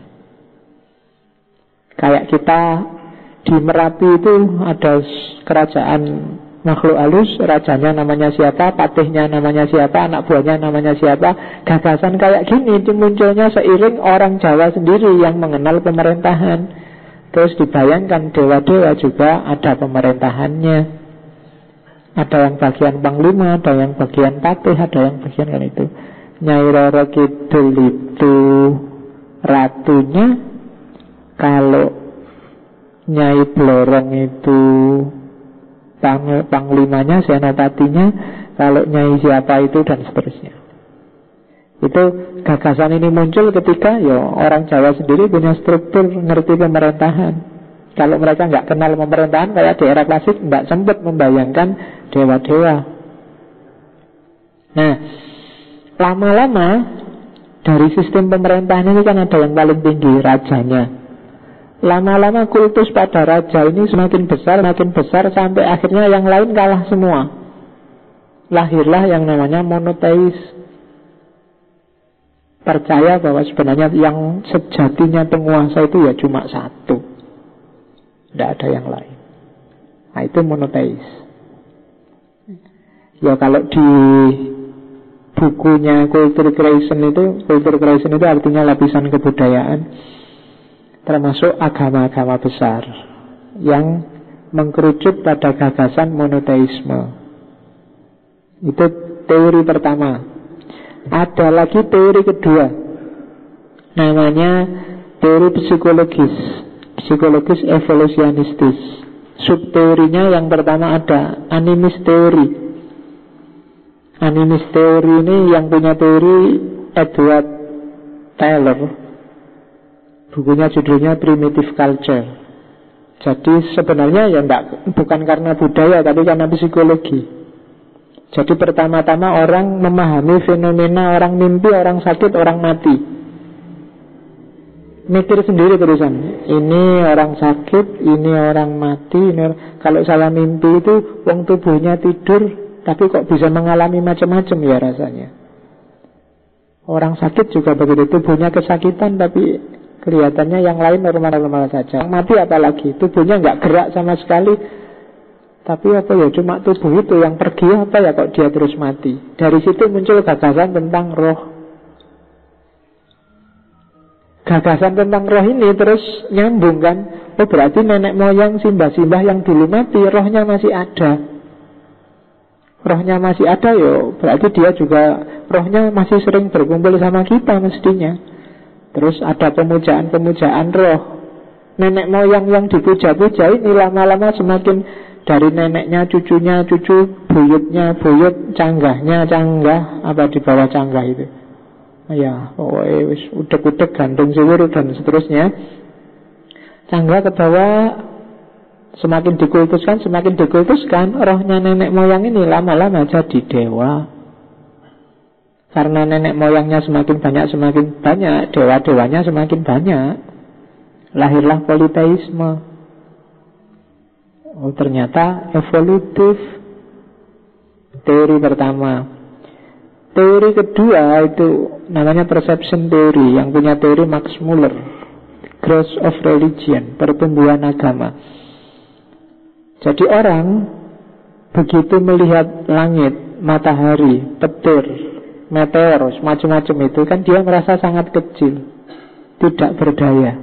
Kayak kita di Merapi itu ada kerajaan makhluk halus, rajanya namanya siapa, patihnya namanya siapa, anak buahnya namanya siapa. Gagasan kayak gini itu munculnya seiring orang Jawa sendiri yang mengenal pemerintahan. Terus dibayangkan dewa-dewa juga ada pemerintahannya. Ada yang bagian panglima, ada yang bagian patih, ada yang bagian kan itu. Nyai Roro Kidul itu ratunya. Kalau Nyai Blorong itu panglimanya, senopatinya. Kalau Nyai siapa itu, dan seterusnya. Itu gagasan ini muncul ketika ya orang Jawa sendiri punya struktur ngerti pemerintahan. Kalau mereka nggak kenal pemerintahan kayak di era klasik, nggak sempat membayangkan dewa-dewa. Nah, lama-lama dari sistem pemerintahan ini kan ada yang paling tinggi, rajanya. Lama-lama kultus pada raja ini semakin besar sampai akhirnya yang lain kalah semua. Lahirlah yang namanya monoteis. Percaya bahwa sebenarnya yang sejatinya penguasa itu ya cuma satu. Tidak ada yang lain. Nah itu monoteis. Ya kalau di bukunya Culture Creation itu artinya lapisan kebudayaan, termasuk agama-agama besar yang mengkerucut pada gagasan monoteisme. Itu teori pertama. Ada lagi teori kedua, namanya teori psikologis evolusionistis. Subteorinya yang pertama ada animist teori. Animist teori ini yang punya teori Edward Taylor. Bukunya judulnya Primitive Culture. Jadi sebenarnya ya bukan karena budaya, tapi karena psikologi. Jadi pertama-tama orang memahami fenomena orang mimpi, orang sakit, orang mati. Mikir sendiri terusan. Ini orang sakit, ini orang mati, kalau salah mimpi itu wong tubuhnya tidur, tapi kok bisa mengalami macam-macam ya rasanya. Orang sakit juga begitu, tubuhnya kesakitan tapi kelihatannya yang lain normal-normal saja. Yang mati apalagi, tubuhnya nggak gerak sama sekali, tapi apa ya, cuma tubuh itu yang pergi, apa ya kok dia terus mati. Dari situ muncul gagasan tentang roh. Gagasan tentang roh ini terus nyambung kan. Oh berarti nenek moyang simbah-simbah yang dulu mati, rohnya masih ada. Rohnya masih ada yo, berarti dia juga rohnya masih sering berkumpul sama kita mestinya. Terus ada pemujaan-pemujaan roh. Nenek moyang yang dipuja-puja ini lama-lama semakin dari neneknya, cucunya, cucu, buyutnya, buyut, canggahnya, canggah, apa di bawah canggah itu. Ya, udek-udek, gantung siwur, dan seterusnya. Canggah ke bawah, semakin dikultuskan, rohnya nenek moyang ini lama-lama jadi dewa. Karena nenek moyangnya semakin banyak, dewa-dewanya semakin banyak. Lahirlah politeisme. Oh ternyata evolutif. Teori pertama. Teori kedua itu namanya perception theory, yang punya teori Max Muller, Growth of Religion, pertumbuhan agama. Jadi orang begitu melihat langit, matahari, petir, meteor, macam-macam itu kan dia merasa sangat kecil, tidak berdaya.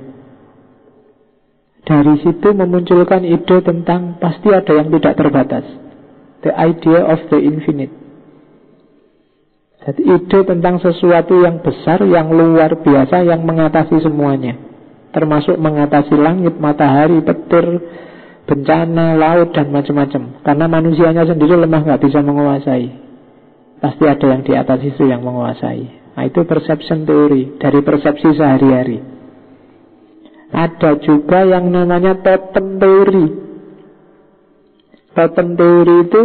Dari situ memunculkan ide tentang pasti ada yang tidak terbatas, the idea of the infinite. Jadi ide tentang sesuatu yang besar, yang luar biasa, yang mengatasi semuanya, termasuk mengatasi langit, matahari, petir, bencana, laut, dan macam-macam. Karena manusianya sendiri lemah, nggak bisa menguasai. Pasti ada yang di atas itu yang menguasai. Nah itu perception theory, dari persepsi sehari-hari. Ada juga yang namanya totem theory. Totem theory itu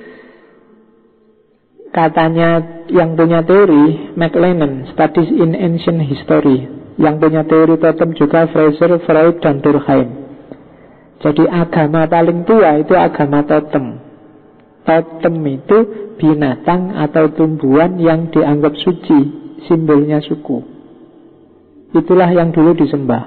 katanya yang punya teori McLennan, Studies in Ancient History. Yang punya teori totem juga Fraser, Freud, dan Durkheim. Jadi agama paling tua itu agama totem. Totem itu binatang atau tumbuhan yang dianggap suci, simbolnya suku. Itulah yang dulu disembah.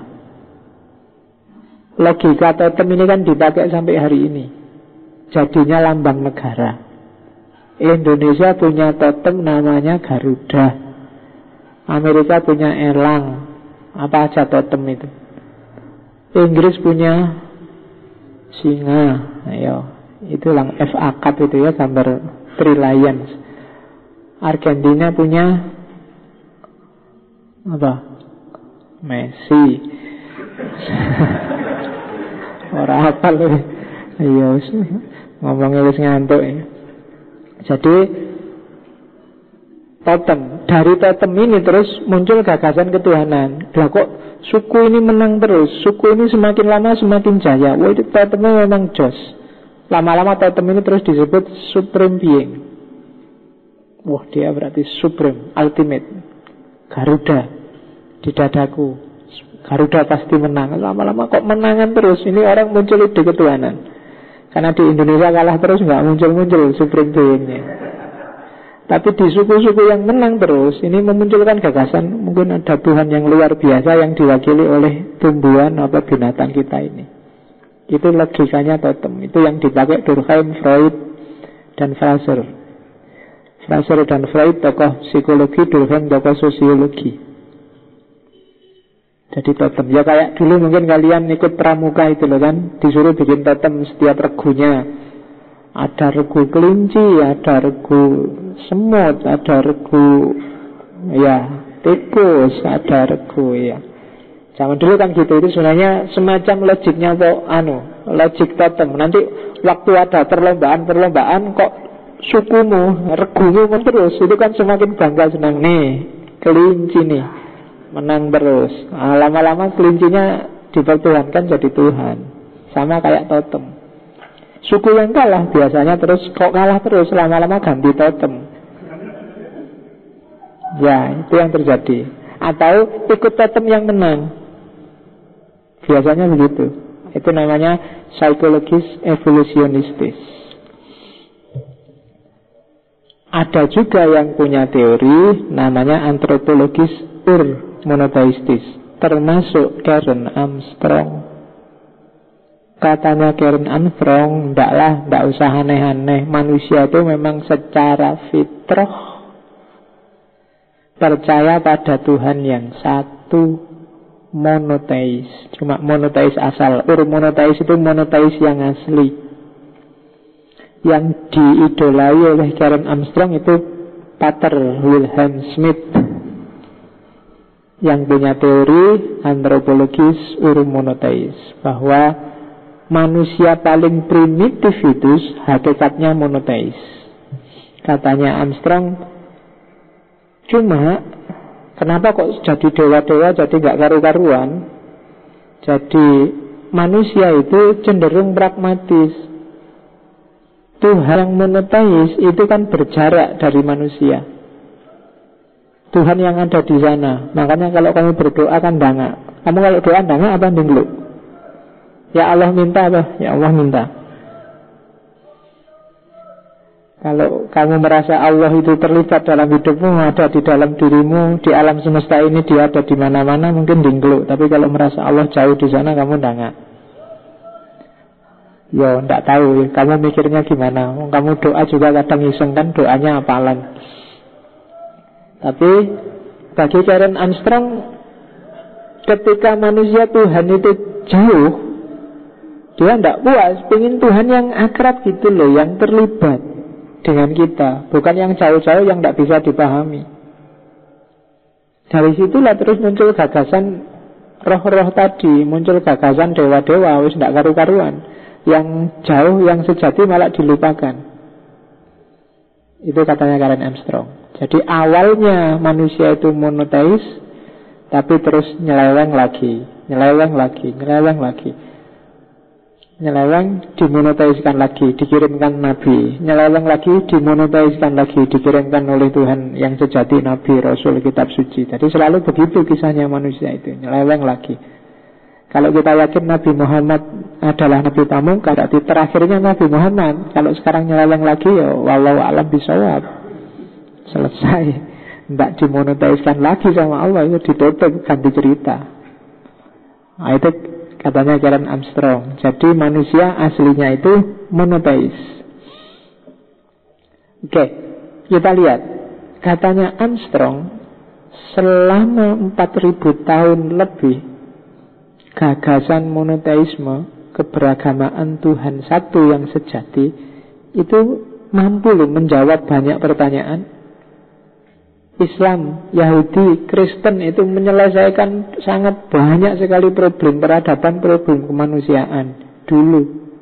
Logika totem ini kan dipakai sampai hari ini. Jadinya lambang negara. Indonesia punya totem namanya Garuda. Amerika punya elang. Apa aja totem itu. Inggris punya singa. Ayo, itu lang FA Cup itu ya, gambar Three Lions. Argentina punya apa? Messi. Orang apa loh? Ayo, ngomongnya wis ngantuk ya. Jadi totem, dari totem ini terus muncul gagasan ketuhanan. Lah kok suku ini menang terus, suku ini semakin lama semakin jaya. Wah itu totemnya memang jos. Lama-lama totem ini terus disebut supreme being. Wah dia berarti supreme, ultimate. Garuda di dadaku, Garuda pasti menang. Lama-lama kok menangan terus. Ini orang muncul ide ketuhanan. Karena di Indonesia kalah terus, nggak muncul-muncul supreme being-nya. Tapi di suku-suku yang menang terus, ini memunculkan gagasan mungkin ada Tuhan yang luar biasa yang diwakili oleh tumbuhan atau binatang kita ini. Itu logikanya totem. Itu yang dipakai Durkheim, Freud, dan Fraser. Fraser dan Freud tokoh psikologi, Durkheim tokoh sosiologi. Jadi totem, ya kayak dulu mungkin kalian ikut pramuka itu loh kan, disuruh bikin totem setiap regunya. Ada regu kelinci, ada regu semut, ada regu tikus, ada regu Zaman dulu kan gitu. Itu sebenarnya semacam logiknya logik totem. Nanti waktu ada perlombaan kok sukumu, regumu terus, itu kan semakin bangga senang. Nih, kelinci nih menang terus. Lama-lama kelincinya dipertuhankan jadi Tuhan. Sama kayak totem. Suku yang kalah biasanya terus kok kalah terus, lama-lama ganti totem. Ya, itu yang terjadi. Atau ikut totem yang menang. Biasanya begitu. Itu namanya psikologis evolusionistis. Ada juga yang punya teori namanya antropologis monoteistis, termasuk Karen Armstrong. Katanya Karen Armstrong, ndak usah aneh-aneh. Manusia itu memang secara fitrah percaya pada Tuhan yang satu, monoteis. Cuma monoteis asal. Monoteis itu monoteis yang asli. Yang diidolai oleh Karen Armstrong itu Pater Wilhelm Schmidt, yang punya teori antropologis monoteis, bahwa manusia paling primitif itu hakikatnya monoteis. Katanya Armstrong, cuma kenapa kok jadi dewa-dewa jadi gak karu-karuan? Jadi manusia itu cenderung pragmatis. Tuhan yang monoteis itu kan berjarak dari manusia. Tuhan yang ada di sana. Makanya kalau kamu berdoa kan dangak. Kamu kalau doa dangak apa dengkluk? Ya Allah minta apa? Ya Allah minta. Kalau kamu merasa Allah itu terlibat dalam hidupmu, ada di dalam dirimu, di alam semesta ini, dia ada di mana-mana, mungkin dengkluk. Tapi kalau merasa Allah jauh di sana, kamu dangak. Ya, enggak tahu. Kamu mikirnya gimana? Kamu doa juga kadang iseng kan, doanya hafalan. Tapi bagi Karen Armstrong, ketika manusia Tuhan itu jauh, dia enggak puas, pengen Tuhan yang akrab gitu loh, yang terlibat dengan kita, bukan yang jauh-jauh yang enggak bisa dipahami. Dari situlah terus muncul gagasan roh-roh tadi, muncul gagasan dewa-dewa, wis enggak karu-karuan. Yang jauh, yang sejati malah dilupakan. Itu katanya Karen Armstrong. Jadi awalnya manusia itu monoteis, tapi terus nyeleweng lagi, dimonoteiskan lagi, dikirimkan nabi. Nyeleweng lagi, dimonoteiskan lagi, dikirimkan oleh Tuhan yang sejati, nabi, rasul, kitab suci. Jadi selalu begitu kisahnya manusia itu, nyeleweng lagi. Kalau kita yakin Nabi Muhammad adalah Nabi Pamungkas, berarti terakhirnya Nabi Muhammad. Kalau sekarang nyeleweng lagi, ya wallahu a'lam bishawab. Selesai. Tidak dimonoteiskan lagi sama Allah, itu ditutup, ganti cerita. Nah, itu katanya Karen Armstrong. Jadi manusia aslinya itu monoteis. Oke, kita lihat. Katanya Armstrong, selama 4.000 tahun lebih, gagasan monoteisme, keberagamaan Tuhan satu yang sejati, itu mampu loh menjawab banyak pertanyaan. Islam, Yahudi, Kristen itu menyelesaikan sangat banyak sekali problem peradaban, problem kemanusiaan dulu.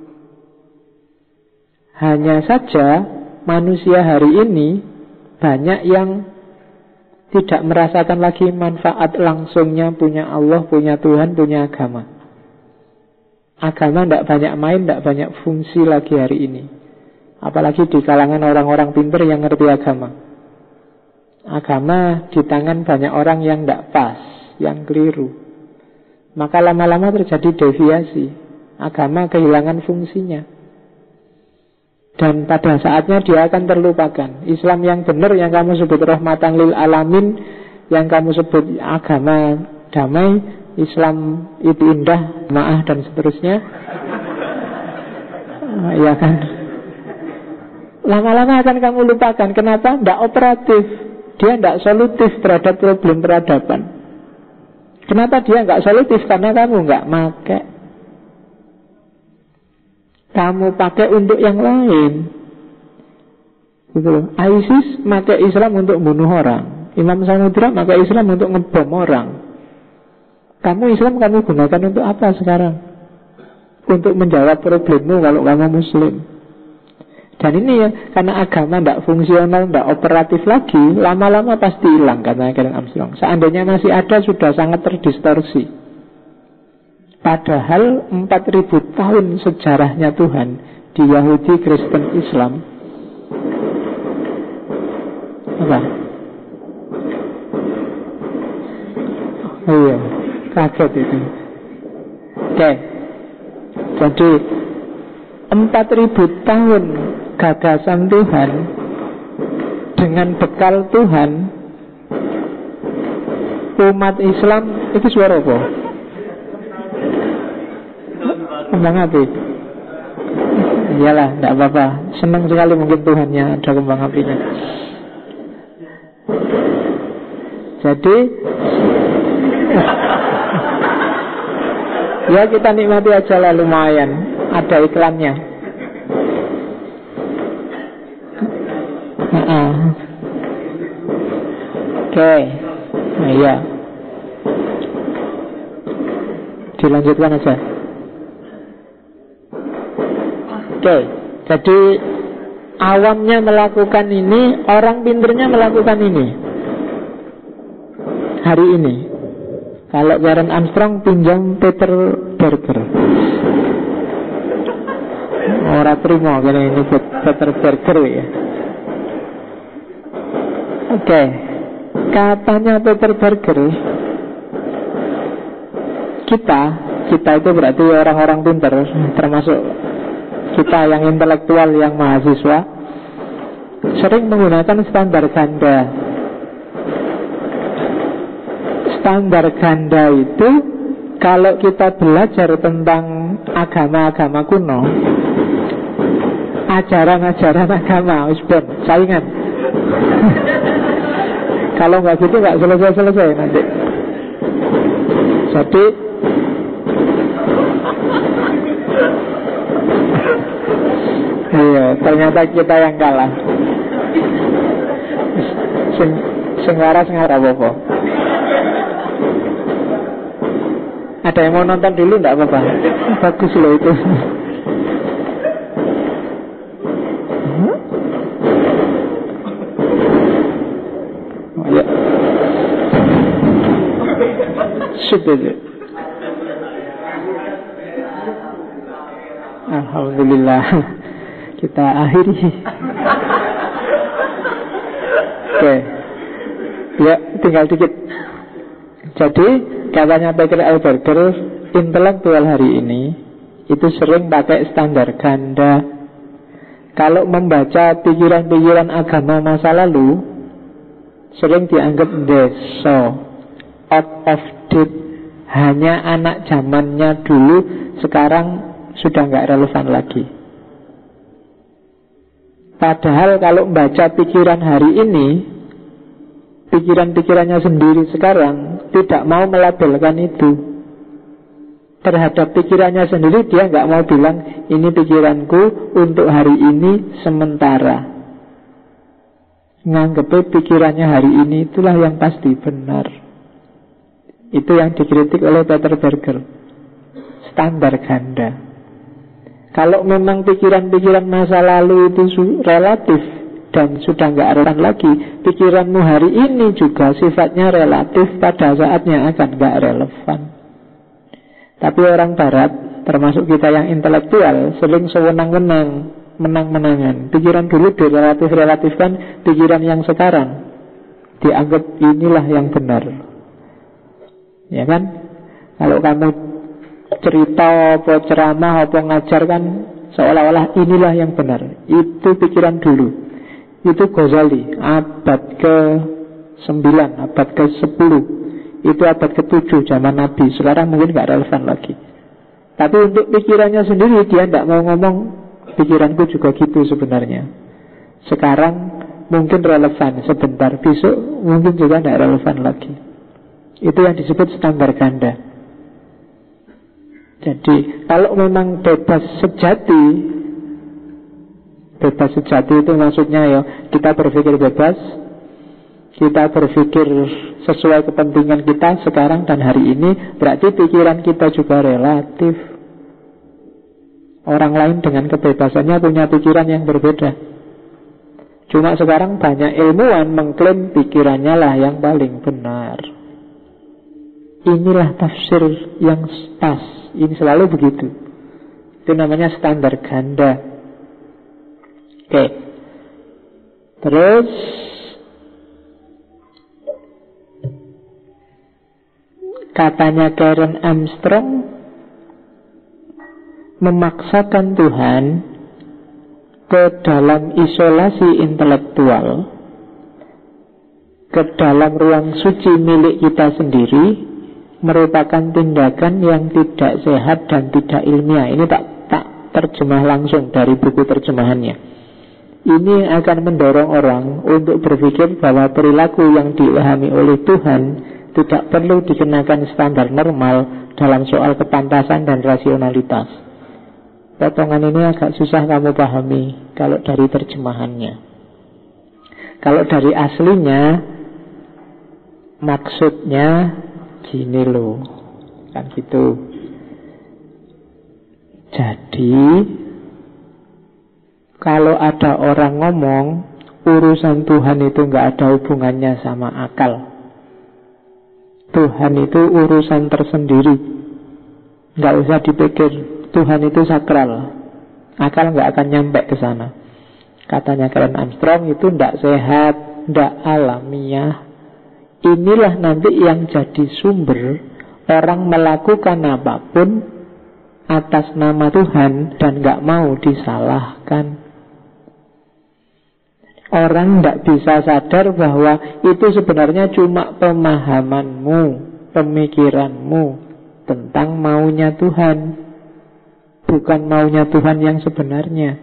Hanya saja manusia hari ini banyak yang tidak merasakan lagi manfaat langsungnya punya Allah, punya Tuhan, punya agama. Agama tidak banyak main, tidak banyak fungsi lagi hari ini. Apalagi di kalangan orang-orang pintar yang ngerti agama. Agama di tangan banyak orang yang tidak pas, yang keliru. Maka lama-lama terjadi deviasi. Agama kehilangan fungsinya. Dan pada saatnya dia akan terlupakan. Islam yang benar, yang kamu sebut rahmatan lil alamin, yang kamu sebut agama damai, Islam itu indah, maaf dan seterusnya. Ya kan? Lama-lama akan kamu lupakan. Kenapa? Tidak operatif. Dia tidak solutif terhadap problem peradaban. Kenapa dia tidak solutif? Karena kamu tidak pakai. kamu pakai untuk yang lain. Gitu loh. ISIS pakai Islam untuk bunuh orang. Imam Samudra pakai Islam untuk ngebom orang. Kamu Islam kamu gunakan untuk apa sekarang? Untuk menjawab problemmu kalau kamu Muslim. Dan ini ya, karena agama tidak fungsional, tidak operatif lagi, lama-lama pasti hilang, kata Karen Armstrong. Seandainya masih ada, sudah sangat terdistorsi. Padahal 4.000 tahun sejarahnya Tuhan di Yahudi, Kristen, Islam. Apa? Oh iya, kaget itu. Oke. Jadi 4.000 tahun gagasan Tuhan dengan bekal Tuhan, umat Islam itu suara apa? Kembang api. Iyalah, tidak apa-apa. Senang sekali mungkin Tuhannya ada kembang apinya. Jadi ya kita nikmati aja lah, lumayan. Ada iklannya. Oke. Nah, iya. Dilanjutkan aja. Oke. Jadi awamnya melakukan ini, orang pinternya melakukan ini. Hari ini. Kalau Karen Armstrong pinjam Peter Berger. Orang terima karena ini Peter Berger ya. Oke. Katanya Peter Berger, kita itu berarti orang-orang pintar, termasuk kita yang intelektual, yang mahasiswa, sering menggunakan standar ganda. Standar ganda itu kalau kita belajar tentang agama-agama kuno, ajaran-ajaran agama, usbon, saingan. Kalau nggak gitu nggak selesai-selesai nanti. Jadi iya, ternyata kita yang kalah. Sengara apa-apa. Ada yang mau nonton dulu enggak apa-apa? Bagus loh itu. Oh, ya. Sudah. Alhamdulillah. Kita akhiri. Oke. Ya, tinggal dikit. Jadi katanya Peter Berger, intelektual hari ini itu sering pakai standar ganda. Kalau membaca pikiran-pikiran agama masa lalu, sering dianggap deso, out of date, hanya anak zamannya dulu, sekarang sudah nggak relevan lagi. Padahal kalau membaca pikiran hari ini, pikiran-pikirannya sendiri sekarang tidak mau melabelkan itu. Terhadap pikirannya sendiri dia nggak mau bilang ini pikiranku untuk hari ini sementara. Nganggep pikirannya hari ini itulah yang pasti benar. Itu yang dikritik oleh Peter Berger. Standar ganda. Kalau memang pikiran-pikiran masa lalu itu relatif dan sudah nggak relevan lagi, pikiranmu hari ini juga sifatnya relatif, pada saatnya akan nggak relevan. Tapi orang Barat, termasuk kita yang intelektual, sering sewenang-wenang, menang-menangan. Pikiran dulu direlatif-relatifkan, pikiran yang sekarang dianggap inilah yang benar. Ya kan? Kalau kamu cerita apa ceramah apa ngajar kan seolah-olah inilah yang benar. Itu pikiran dulu. Itu Ghazali abad ke-9, abad ke-10. Itu abad ke-7 zaman Nabi. Sekarang mungkin gak relevan lagi. Tapi untuk pikirannya sendiri dia tidak mau ngomong pikiranku juga gitu sebenarnya. Sekarang mungkin relevan sebentar, besok mungkin juga tidak relevan lagi. Itu yang disebut standar ganda. Jadi kalau memang bebas sejati itu maksudnya ya kita berpikir bebas, kita berpikir sesuai kepentingan kita sekarang dan hari ini, berarti pikiran kita juga relatif. Orang lain dengan kebebasannya punya pikiran yang berbeda. Cuma sekarang banyak ilmuwan mengklaim pikirannya lah yang paling benar. Inilah tafsir yang pas. Ini selalu begitu. Itu namanya standar ganda. Oke. Terus katanya Karen Armstrong, memaksakan Tuhan ke dalam isolasi intelektual, ke dalam ruang suci milik kita sendiri, merupakan tindakan yang tidak sehat dan tidak ilmiah. Ini tak terjemah langsung dari buku terjemahannya. Ini akan mendorong orang untuk berpikir bahwa perilaku yang diilhami oleh Tuhan tidak perlu dikenakan standar normal dalam soal kepantasan dan rasionalitas. Potongan ini agak susah kamu pahami kalau dari terjemahannya. Kalau dari aslinya, maksudnya gini loh, kan gitu. Jadi kalau ada orang ngomong urusan Tuhan itu nggak ada hubungannya sama akal, Tuhan itu urusan tersendiri, nggak usah dipikir. Tuhan itu sakral, akal nggak akan nyampe ke sana. Katanya Karen Armstrong, itu nggak sehat, nggak alamiah. Inilah nanti yang jadi sumber orang melakukan apapun atas nama Tuhan dan nggak mau disalahkan. Orang nggak bisa sadar bahwa itu sebenarnya cuma pemahamanmu, pemikiranmu tentang maunya Tuhan, bukan maunya Tuhan yang sebenarnya.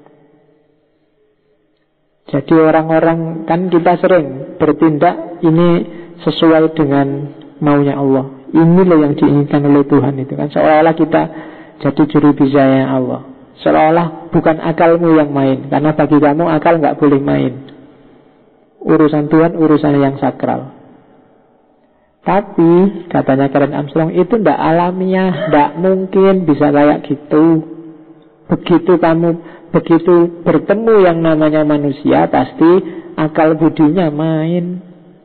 Jadi orang-orang, kan kita sering bertindak ini sesuai dengan maunya Allah. Ini loh yang diinginkan oleh Tuhan itu kan. Seolah-olah kita jadi juru bicaranya Allah. Seolah-olah bukan akalmu yang main, karena bagi kamu akal nggak boleh main. Urusan Tuhan urusan yang sakral. Tapi katanya Karen Armstrong, itu ndak alamiah, ndak mungkin bisa kayak gitu. Begitu bertemu yang namanya manusia, pasti akal budinya main.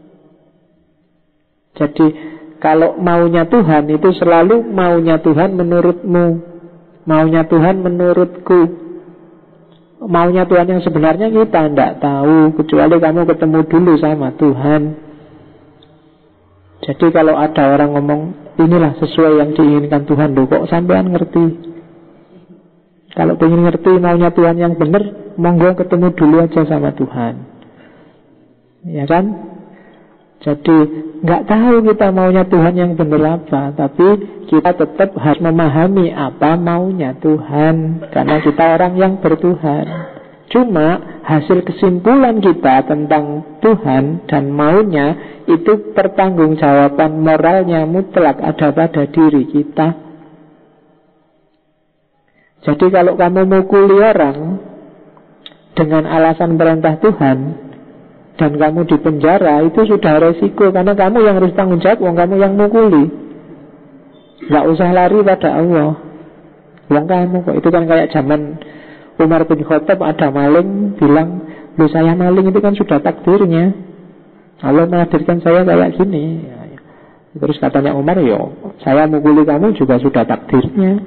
Jadi kalau maunya Tuhan itu selalu maunya Tuhan menurutmu, maunya Tuhan menurutku. Maunya Tuhan yang sebenarnya kita ndak tahu, kecuali kamu ketemu dulu sama Tuhan. Jadi kalau ada orang ngomong inilah sesuai yang diinginkan Tuhan, loh kok sampean ngerti? Kalau pengen ngerti maunya Tuhan yang benar, monggo ketemu dulu aja sama Tuhan. Ya kan? Jadi nggak tahu kita maunya Tuhan yang benar apa, tapi kita tetap harus memahami apa maunya Tuhan, karena kita orang yang bertuhan. Cuma hasil kesimpulan kita tentang Tuhan dan maunya itu pertanggungjawaban moralnya mutlak ada pada diri kita. Jadi kalau kamu mukuli orang dengan alasan perintah Tuhan dan kamu di penjara, itu sudah resiko, karena kamu yang harus tanggung jawab, kamu yang mukuli. Gak usah lari pada Allah, kamu kok. Itu kan kayak zaman Umar bin Khattab, ada maling bilang, loh saya maling, itu kan sudah takdirnya, Allah menghadirkan saya kayak gini. Terus katanya Umar, yo saya mukuli kamu juga sudah takdirnya.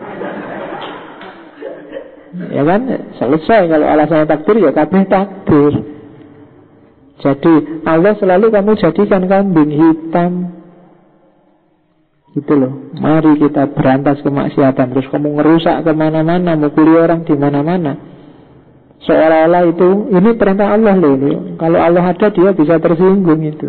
Ya kan, selesai. Kalau alasannya takdir, ya kabeh takdir. Jadi Allah selalu kamu jadikan kambing hitam. Gitu loh. Mari kita berantas kemaksiatan. Terus kamu ngerusak kemana-mana, mukuli orang di mana-mana, seolah-olah itu ini perintah Allah loh. Kalau Allah ada, dia bisa tersinggung itu.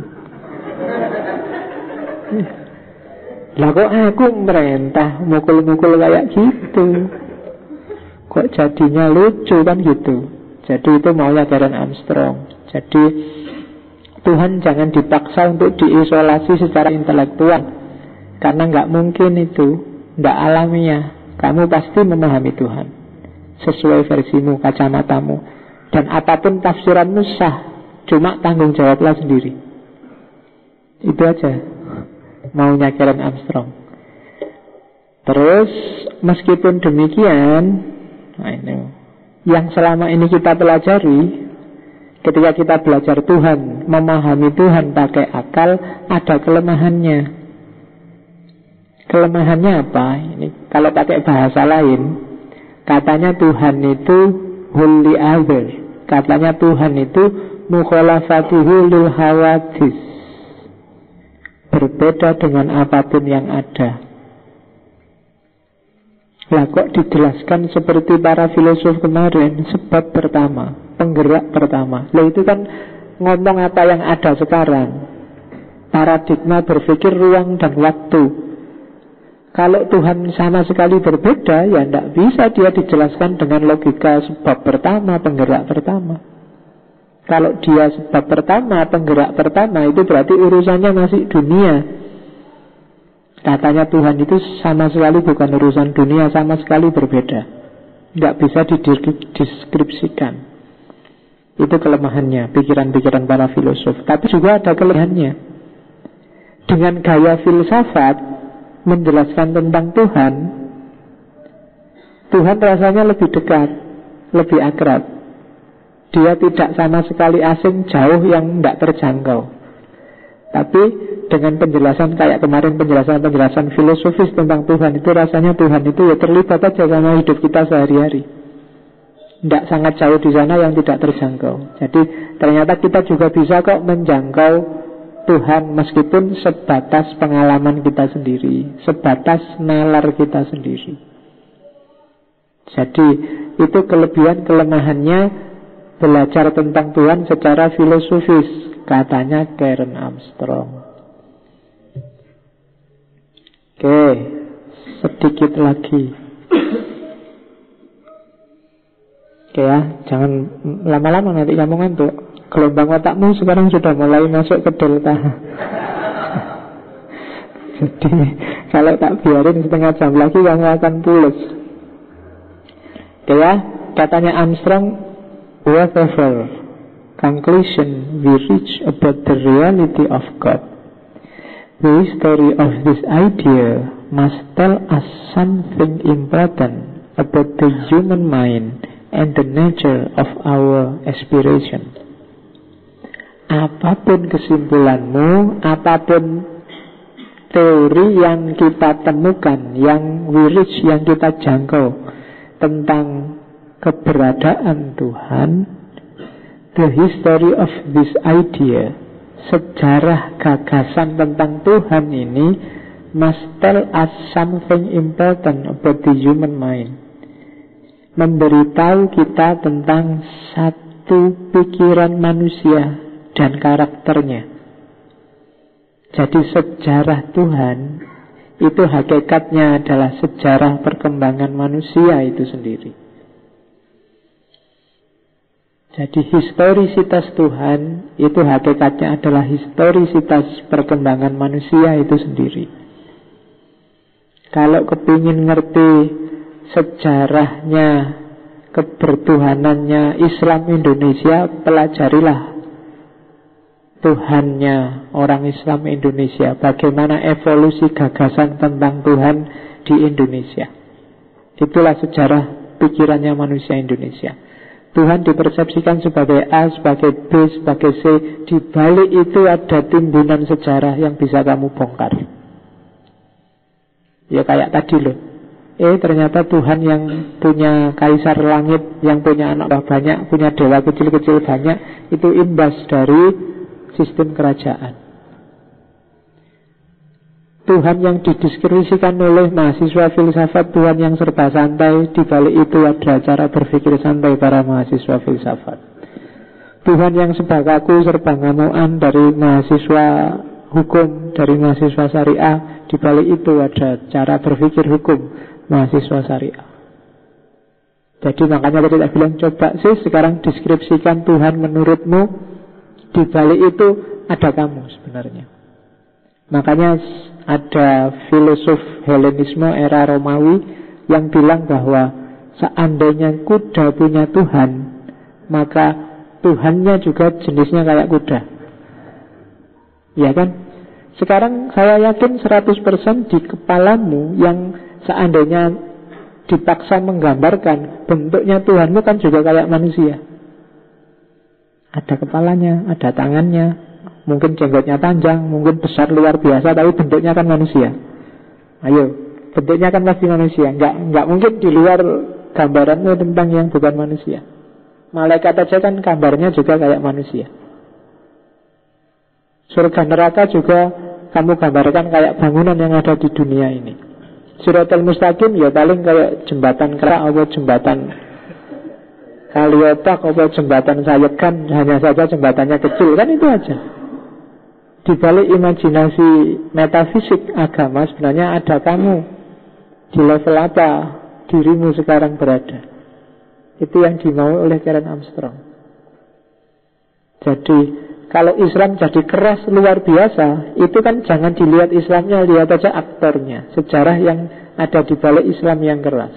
Lah kok aku merintah mukul-mukul kayak gitu, kok jadinya lucu kan gitu. Jadi itu maunya Karen Armstrong. Jadi Tuhan jangan dipaksa untuk diisolasi secara intelektual, karena nggak mungkin itu. Tidak alamiah. Kamu pasti memahami Tuhan sesuai versimu, kacamatamu. Dan apapun tafsiranmu sah. Cuma tanggung jawablah sendiri. Itu aja maunya Karen Armstrong. Terus meskipun demikian, nah ini yang selama ini kita pelajari, ketika kita belajar Tuhan, memahami Tuhan pakai akal, ada kelemahannya. Kelemahannya apa? Ini kalau pakai bahasa lain, katanya Tuhan itu wholly other. Katanya Tuhan itu mukhalafatuhu lil hawadis, berbeda dengan apapun yang ada. Lah kok dijelaskan seperti para filosof kemarin? Sebab pertama, penggerak pertama. Lah itu kan ngomong apa yang ada sekarang. Paradigma berpikir ruang dan waktu. Kalau Tuhan sama sekali berbeda, ya tidak bisa dia dijelaskan dengan logika sebab pertama, penggerak pertama. Kalau dia sebab pertama, penggerak pertama, itu berarti urusannya masih dunia. Katanya Tuhan itu sama sekali bukan urusan dunia, sama sekali berbeda. Tidak bisa dideskripsikan. Itu kelemahannya, pikiran-pikiran para filosof. Tapi juga ada kelebihannya. Dengan gaya filsafat menjelaskan tentang Tuhan, Tuhan rasanya lebih dekat, lebih akrab. Dia tidak sama sekali asing, jauh, yang tidak terjangkau. Tapi dengan penjelasan kayak kemarin, penjelasan filosofis tentang Tuhan, itu rasanya Tuhan itu ya terlibat aja sama hidup kita sehari-hari. Tidak sangat jauh di sana yang tidak terjangkau. Jadi ternyata kita juga bisa kok menjangkau Tuhan meskipun sebatas pengalaman kita sendiri, sebatas nalar kita sendiri. Jadi itu kelebihan kelemahannya belajar tentang Tuhan secara filosofis, katanya Karen Armstrong. Oke, sedikit lagi. Oke ya, jangan lama-lama nanti kamu ngantuk. Gelombang otakmu sekarang sudah mulai masuk ke delta. Jadi kalau tak biarin setengah jam lagi kamu akan pulas. Oke ya, katanya Armstrong, whatever conclusion we reach about the reality of God, the history of this idea must tell us something important about the human mind and the nature of our aspiration. Apapun kesimpulanmu, apapun teori yang kita temukan, yang we reach, yang kita jangkau tentang keberadaan Tuhan, the history of this idea, sejarah gagasan tentang Tuhan ini must tell us something important about the human mind, memberitahu kita tentang satu pikiran manusia dan karakternya. Jadi sejarah Tuhan itu hakikatnya adalah sejarah perkembangan manusia itu sendiri. Jadi historisitas Tuhan itu hakikatnya adalah historisitas perkembangan manusia itu sendiri. Kalau kepingin ngerti sejarahnya, kebertuhanannya Islam Indonesia, pelajarilah Tuhannya orang Islam Indonesia, bagaimana evolusi gagasan tentang Tuhan di Indonesia. Itulah sejarah pikirannya manusia Indonesia. Tuhan dipersepsikan sebagai A, sebagai B, sebagai C. Di balik itu ada timbunan sejarah yang bisa kamu bongkar. Ya kayak tadi loh, ternyata Tuhan yang punya kaisar langit, yang punya anak banyak, punya dewa kecil-kecil banyak, itu imbas dari sistem kerajaan. Tuhan yang dideskripsikan oleh mahasiswa filsafat, Tuhan yang serba santai, di balik itu ada cara berpikir santai para mahasiswa filsafat. Tuhan yang serba kaku, serba ngamuan dari mahasiswa hukum, dari mahasiswa syariah, di balik itu ada cara berpikir hukum mahasiswa syariah. Jadi makanya tadi saya bilang, coba sih sekarang deskripsikan Tuhan menurutmu. Di balik itu ada kamu sebenarnya. Makanya ada filosof Helenisme era Romawi yang bilang bahwa seandainya kuda punya Tuhan, maka Tuhannya juga jenisnya kayak kuda. Ya kan? Sekarang saya yakin 100% di kepalamu yang seandainya dipaksa menggambarkan bentuknya Tuhanmu kan juga kayak manusia. Ada kepalanya, ada tangannya, mungkin jenggotnya panjang, mungkin besar luar biasa, tapi bentuknya kan manusia. Ayo, bentuknya kan pasti manusia. Enggak mungkin di luar gambaranmu tentang yang bukan manusia. Malaikat aja kan gambarnya juga kayak manusia. Surga neraka juga kamu gambarkan kayak bangunan yang ada di dunia ini. Siratal mustaqim ya paling kayak jembatan kerak atau jembatan kaliotak atau jembatan sayekan, hanya saja jembatannya kecil, kan itu aja. Di balik imajinasi metafisik agama sebenarnya ada kamu. Di level apa dirimu sekarang berada. Itu yang dimau oleh Karen Armstrong. Jadi kalau Islam jadi keras luar biasa, itu kan jangan dilihat Islamnya, lihat aja aktornya, sejarah yang ada di balik Islam yang keras.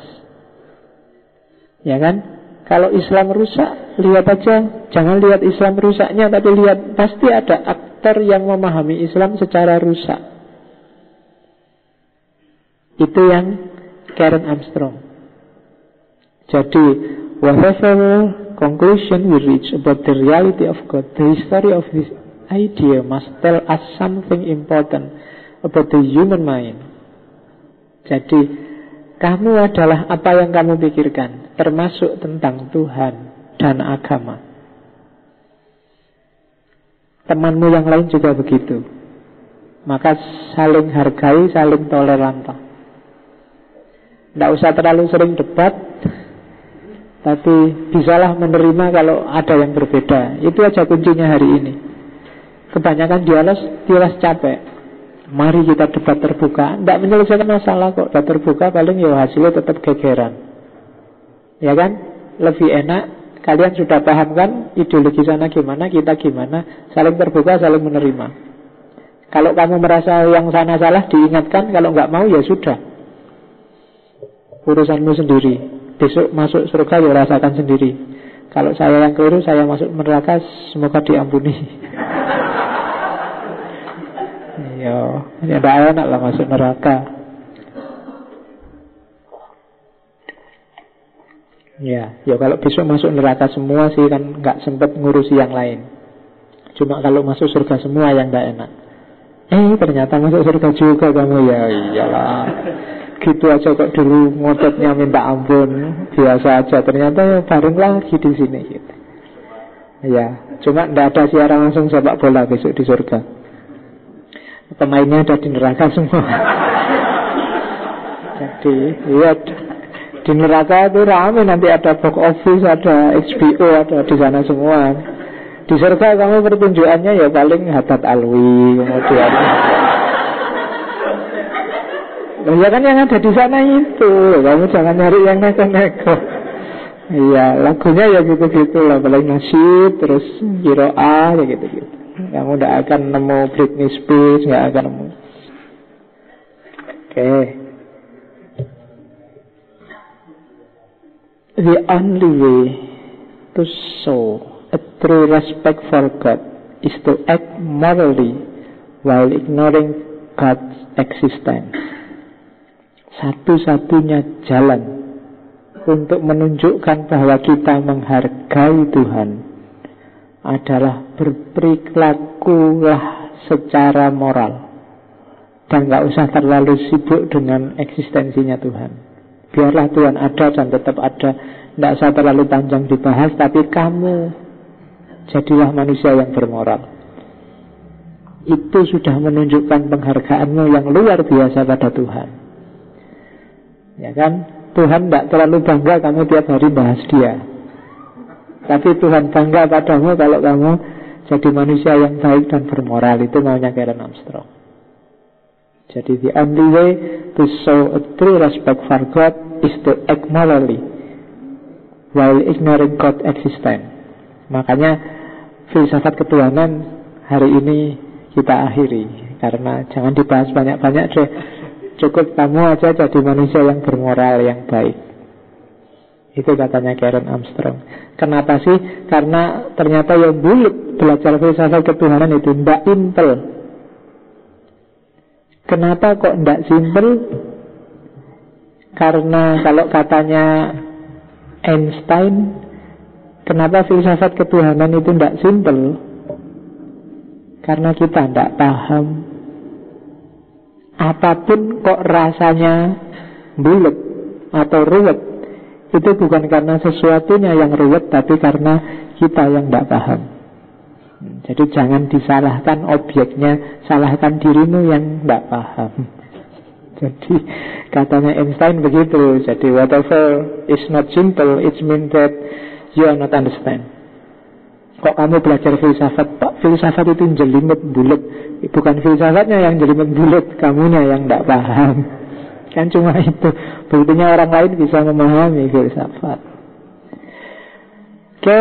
Ya kan? Kalau Islam rusak, lihat aja, jangan lihat Islam rusaknya, tapi lihat pasti ada aktor yang memahami Islam secara rusak. Itu yang Karen Armstrong. Jadi whatever conclusion we reach about the reality of God, the history of this idea must tell us something important about the human mind. Jadi kamu adalah apa yang kamu pikirkan, termasuk tentang Tuhan dan agama. Temanmu yang lain juga begitu. Maka saling hargai, saling toleran. Tidak usah terlalu sering debat, tapi bisalah menerima kalau ada yang berbeda. Itu aja kuncinya hari ini. Kebanyakan dialas capek. Mari kita debat terbuka. Tidak menyelesaikan masalah kok. Debat terbuka paling ya hasilnya tetap gegeran. Ya kan? Lebih enak. Kalian sudah paham kan ideologi sana gimana, kita gimana. Saling terbuka, saling menerima. Kalau kamu merasa yang sana salah, diingatkan. Kalau nggak mau ya sudah, urusanmu sendiri. Besok masuk surga ya rasakan sendiri. Kalau saya yang keliru, saya masuk neraka, semoga diampuni. Ya tidak enak lah masuk neraka. Ya kalau besok masuk neraka semua sih kan nggak sempat ngurusi yang lain. Cuma kalau masuk surga semua yang nggak enak. Ternyata masuk surga juga kamu, ya iyalah. Gitu aja kok dulu ngototnya minta ampun, biasa aja. Ternyata ya bareng lagi di sini gitu. Ya, cuma tidak ada siaran langsung sepak bola besok di surga. Pemainnya ada di neraka semua. Jadi, iya, di neraka itu rame, nanti ada box office, ada HBO, ada di sana semua. Di surga kamu pertunjukannya ya paling Haddad Alwi, kemudian ya kan yang ada di sana itu. Kamu jangan nyari yang neko-neko. Iya, lagunya ya gitu-gitu lah. Paling nasyid, terus kiroah, ya gitu-gitu. Kamu tidak akan nemu Britney Spears, nggak akan nemu. Oke. The only way to show a true respect for God is to act morally while ignoring God's existence. Satu-satunya jalan untuk menunjukkan bahwa kita menghargai Tuhan adalah berperilakulah secara moral dan gak usah terlalu sibuk dengan eksistensinya Tuhan. Biarlah Tuhan ada dan tetap ada, tidak usah terlalu panjang dibahas, tapi kamu jadilah manusia yang bermoral. Itu sudah menunjukkan penghargaanmu yang luar biasa pada Tuhan. Ya kan? Tuhan tidak terlalu bangga kamu tiap hari bahas dia, tapi Tuhan bangga padamu kalau kamu jadi manusia yang baik dan bermoral. Itu maunya Karen Armstrong. Jadi the only way to show a true respect for God is to act morally while ignoring God's existence. Makanya filsafat ketuhanan hari ini kita akhiri. karena jangan dibahas banyak-banyak deh. Cukup kamu aja jadi manusia yang bermoral, yang baik. Itu katanya Karen Armstrong. Kenapa sih? Karena ternyata yang bulat belajar filsafat ketuhanan itu ndak simpel. Kenapa kok ndak simpel? Karena kalau katanya Einstein, kenapa filsafat ketuhanan itu ndak simpel? Karena kita ndak paham. Apapun kok rasanya bulat atau ruwet, itu bukan karena sesuatunya yang ruwet, tapi karena kita yang ndak paham. Jadi jangan disalahkan objeknya, salahkan dirimu yang ndak paham. Jadi katanya Einstein begitu. Jadi whatever is not simple, it means that you are not understand. Kok kamu belajar filsafat, Pak, filsafat itu jelimet bulat. Bukan filsafatnya yang jelimet bulat, kamunya yang tidak paham. Kan cuma itu. Buktinya orang lain bisa memahami filsafat. Oke,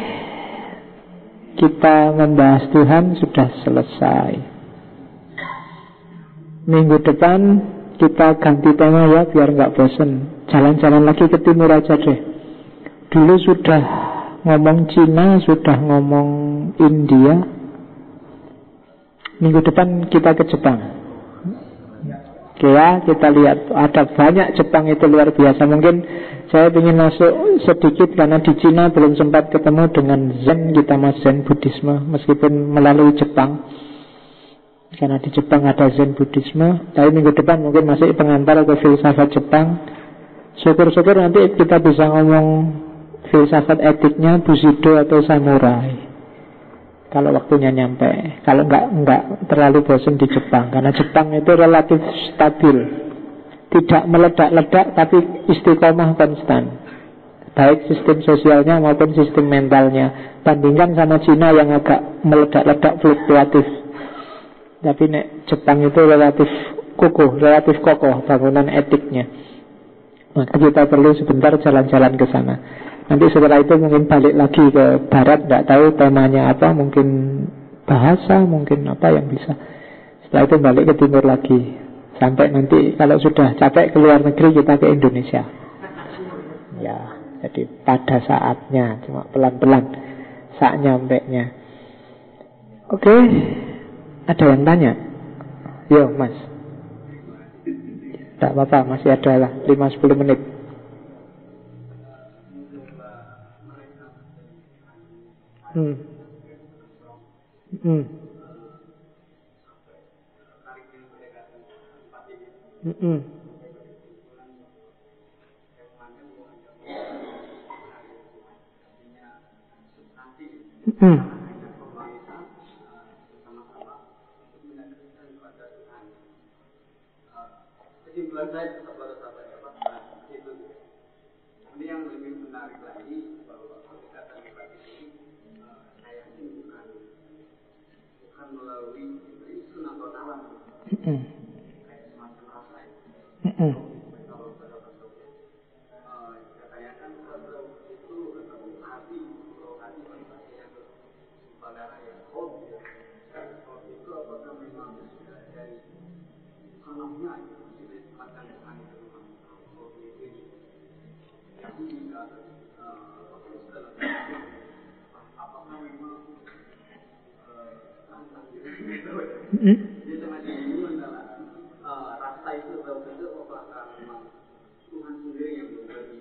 kita membahas Tuhan sudah selesai. Minggu depan kita ganti tema ya, biar nggak bosen. Jalan-jalan lagi ke timur aja deh. Dulu sudah ngomong Cina, sudah ngomong India. Minggu depan kita ke Jepang. Oke ya, kita lihat. Ada banyak Jepang itu luar biasa. Mungkin saya ingin masuk sedikit karena di Cina belum sempat ketemu dengan Zen. Kita mas Zen Buddhisme meskipun melalui Jepang. Karena di Jepang ada Zen Buddhisme. Tapi minggu depan mungkin masih pengantar ke filsafat Jepang. Syukur-syukur nanti kita bisa ngomong filsafat etiknya Bushido atau samurai, kalau waktunya nyampe. Kalau enggak terlalu bosan di Jepang, karena Jepang itu relatif stabil, tidak meledak-ledak tapi istiqomah konstan, baik sistem sosialnya maupun sistem mentalnya. Bandingkan sama Cina yang agak meledak-ledak, fluktuatif. Tapi Jepang itu relatif kukuh, relatif kokoh bangunan etiknya. Maka kita perlu sebentar jalan-jalan ke sana. Nanti setelah itu mungkin balik lagi ke barat, tidak tahu temanya apa, mungkin bahasa, mungkin apa yang bisa. Setelah itu balik ke timur lagi. Sampai nanti kalau sudah capek ke luar negeri, kita ke Indonesia. Ya, jadi pada saatnya, cuma pelan-pelan saat nyampenya. Oke, ada yang tanya? Yo mas. Tidak apa-apa, masih ada lah 5-10 menit. Kesimpulan saya tetap pada sahabat itu. Ini yang lebih menarik lagi bahwa pendekatan ini saya ini bukan melalui sunat alam, kayak semacam rasa itu. Kalau katanya kan itu hati yang pada yang hobi itu apakah memang sudah dari sanamnya akan Tuhan itu hobi itu. Tapi juga apakah memang tantang jadi semacam ini adalah rasa itu betul-betul apakah memang Tuhan sendiri yang memberi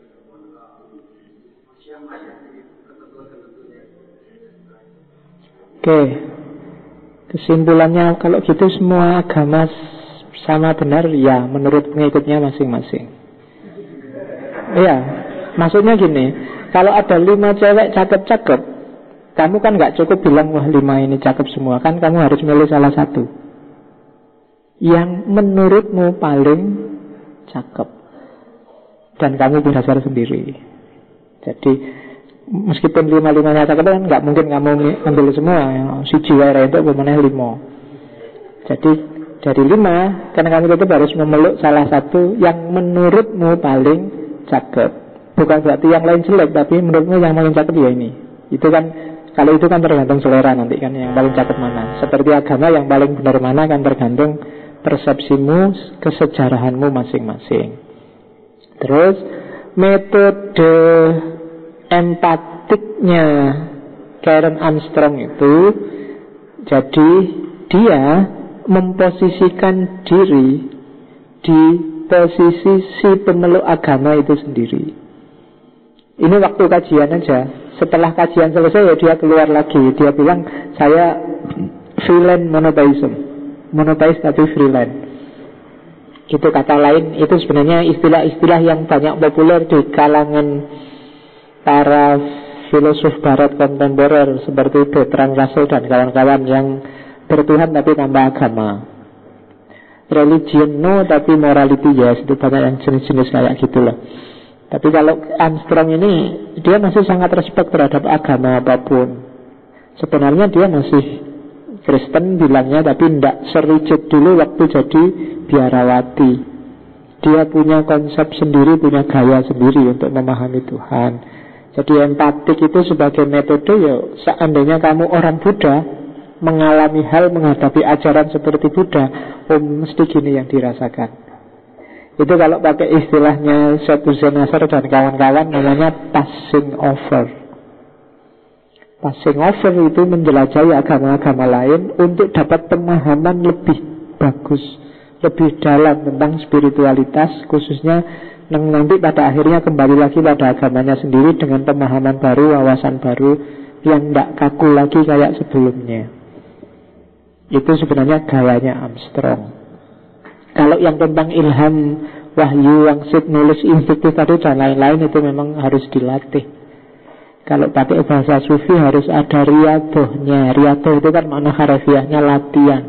siapa yang ketentuan-ketentuannya. Oke, kesimpulannya kalau gitu semua agama sama benar ya menurut pengikutnya masing-masing. Iya, maksudnya gini, kalau ada 5 cewek cakep-cakep, kamu kan gak cukup bilang wah 5 ini cakep semua, kan kamu harus milih salah satu yang menurutmu paling cakep dan kamu berdasar sendiri. Jadi meskipun 5-5-nya cakep kan gak mungkin kamu ambil semua, si jiwa itu pemenang 5. Jadi dari 5, karena kamu tetap harus memeluk salah satu yang menurutmu paling cakep. Bukan berarti yang lain jelek, tapi menurutmu yang paling cakep ya ini. Itu kan Kalau itu kan tergantung selera nanti kan, yang paling cakep mana. Seperti agama, yang paling benar mana kan tergantung persepsimu, kesejarahanmu masing-masing. Terus metode empatiknya Karen Armstrong itu, jadi dia memposisikan diri di posisi si pemeluk agama itu sendiri. Ini waktu kajian aja. Setelah kajian selesai ya dia keluar lagi. Dia bilang, saya freelance monotheism. Monotheis tapi freelance. Itu kata lain, itu sebenarnya istilah-istilah yang banyak populer di kalangan para filosof barat kontemporer seperti Bertrand Russell dan kawan-kawan yang bertuhan tapi tanpa agama. Religion no tapi morality yes. Itu banyak yang jenis-jenis kayak gitulah. Tapi kalau Armstrong ini, dia masih sangat respect terhadap agama apapun. Sebenarnya dia masih Kristen bilangnya, tapi tidak serigid dulu waktu jadi biarawati. Dia punya konsep sendiri, punya gaya sendiri untuk memahami Tuhan. Jadi empatik itu sebagai metode, ya seandainya kamu orang Buddha, mengalami hal, menghadapi ajaran seperti Buddha, mesti gini yang dirasakan. Itu kalau pakai istilahnya Sethusel Nasr dan kawan-kawan namanya passing over. Passing over itu menjelajahi agama-agama lain untuk dapat pemahaman lebih bagus, lebih dalam tentang spiritualitas, khususnya nanti pada akhirnya kembali lagi pada agamanya sendiri dengan pemahaman baru, wawasan baru yang tidak kaku lagi kayak sebelumnya. Itu sebenarnya gayanya Armstrong. Kalau yang tentang ilham, wahyu, wangsit, nulis, instruktif tadi dan lain-lain, itu memang harus dilatih. Kalau pakai bahasa sufi harus ada riadohnya. Riadoh itu kan makna harafiahnya latihan.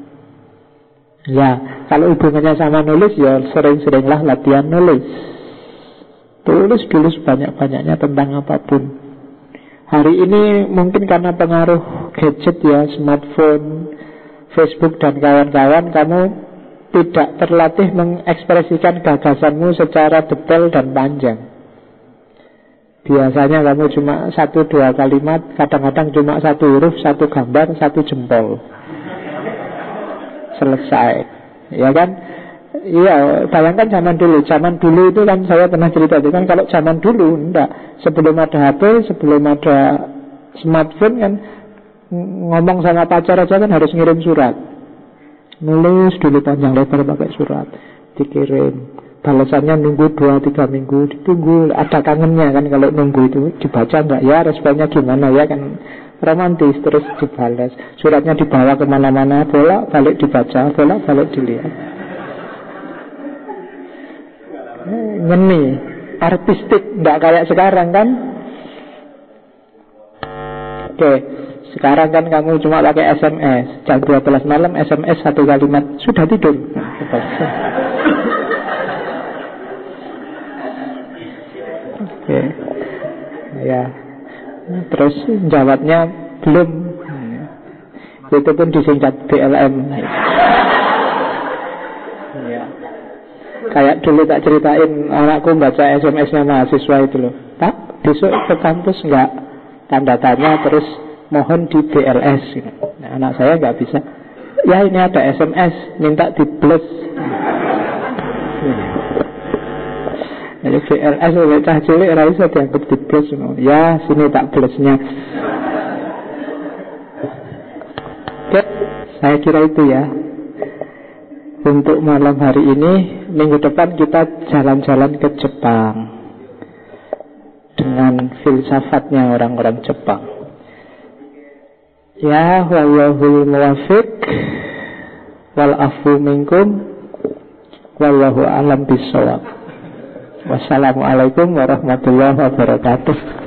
Ya, kalau hubungannya sama nulis, ya sering-seringlah latihan nulis. Tulis dulu sebanyak-banyaknya tentang apapun. Hari ini mungkin karena pengaruh gadget ya, smartphone, Facebook dan kawan-kawan, kamu tidak terlatih mengekspresikan gagasanmu secara detail dan panjang. Biasanya kamu cuma 1-2 kalimat, kadang-kadang cuma 1 huruf, 1 gambar, 1 jempol. Selesai. Ya kan? Iya, bayangkan zaman dulu. Zaman dulu itu kan saya pernah cerita itu kan, kalau zaman dulu enggak. Sebelum ada HP, sebelum ada smartphone kan, ngomong sama pacar aja kan harus ngirim surat. Nulis dulu panjang lebar pakai surat, dikirim. Balasannya nunggu 2-3 minggu, ditunggu. Ada kangennya kan kalau nunggu itu. Dibaca enggak ya, responnya gimana ya, kan romantis. Terus dibalas. Suratnya dibawa kemana-mana, bolak balik dibaca, bolak balik dilihat. Ngeni, artistik, enggak kayak sekarang kan. Oke. Sekarang kan kamu cuma pakai SMS. Jam 12 malam SMS 1 kalimat, sudah tidur. Oke. Ya. Terus jawabnya belum. Itu pun disingkat BLM. Ya. Kayak dulu tak ceritain, anakku baca SMS-nya mahasiswa itu loh. Pak, besok ke kampus enggak? Tanda tanya, terus mohon di BLS. Nah, anak saya nggak bisa. Ya ini ada SMS, minta di bless. Jadi BLS oleh cah cilik rasa dianggap di bless. Ya sini tak blessnya. Oke, saya kira itu ya untuk malam hari ini. Minggu depan kita jalan-jalan ke Jepang dengan filsafatnya orang-orang Jepang. Ya, wallahul muwafiq wal afu minkum wallahu a'lam bishawab. Wassalamualaikum warahmatullahi wabarakatuh.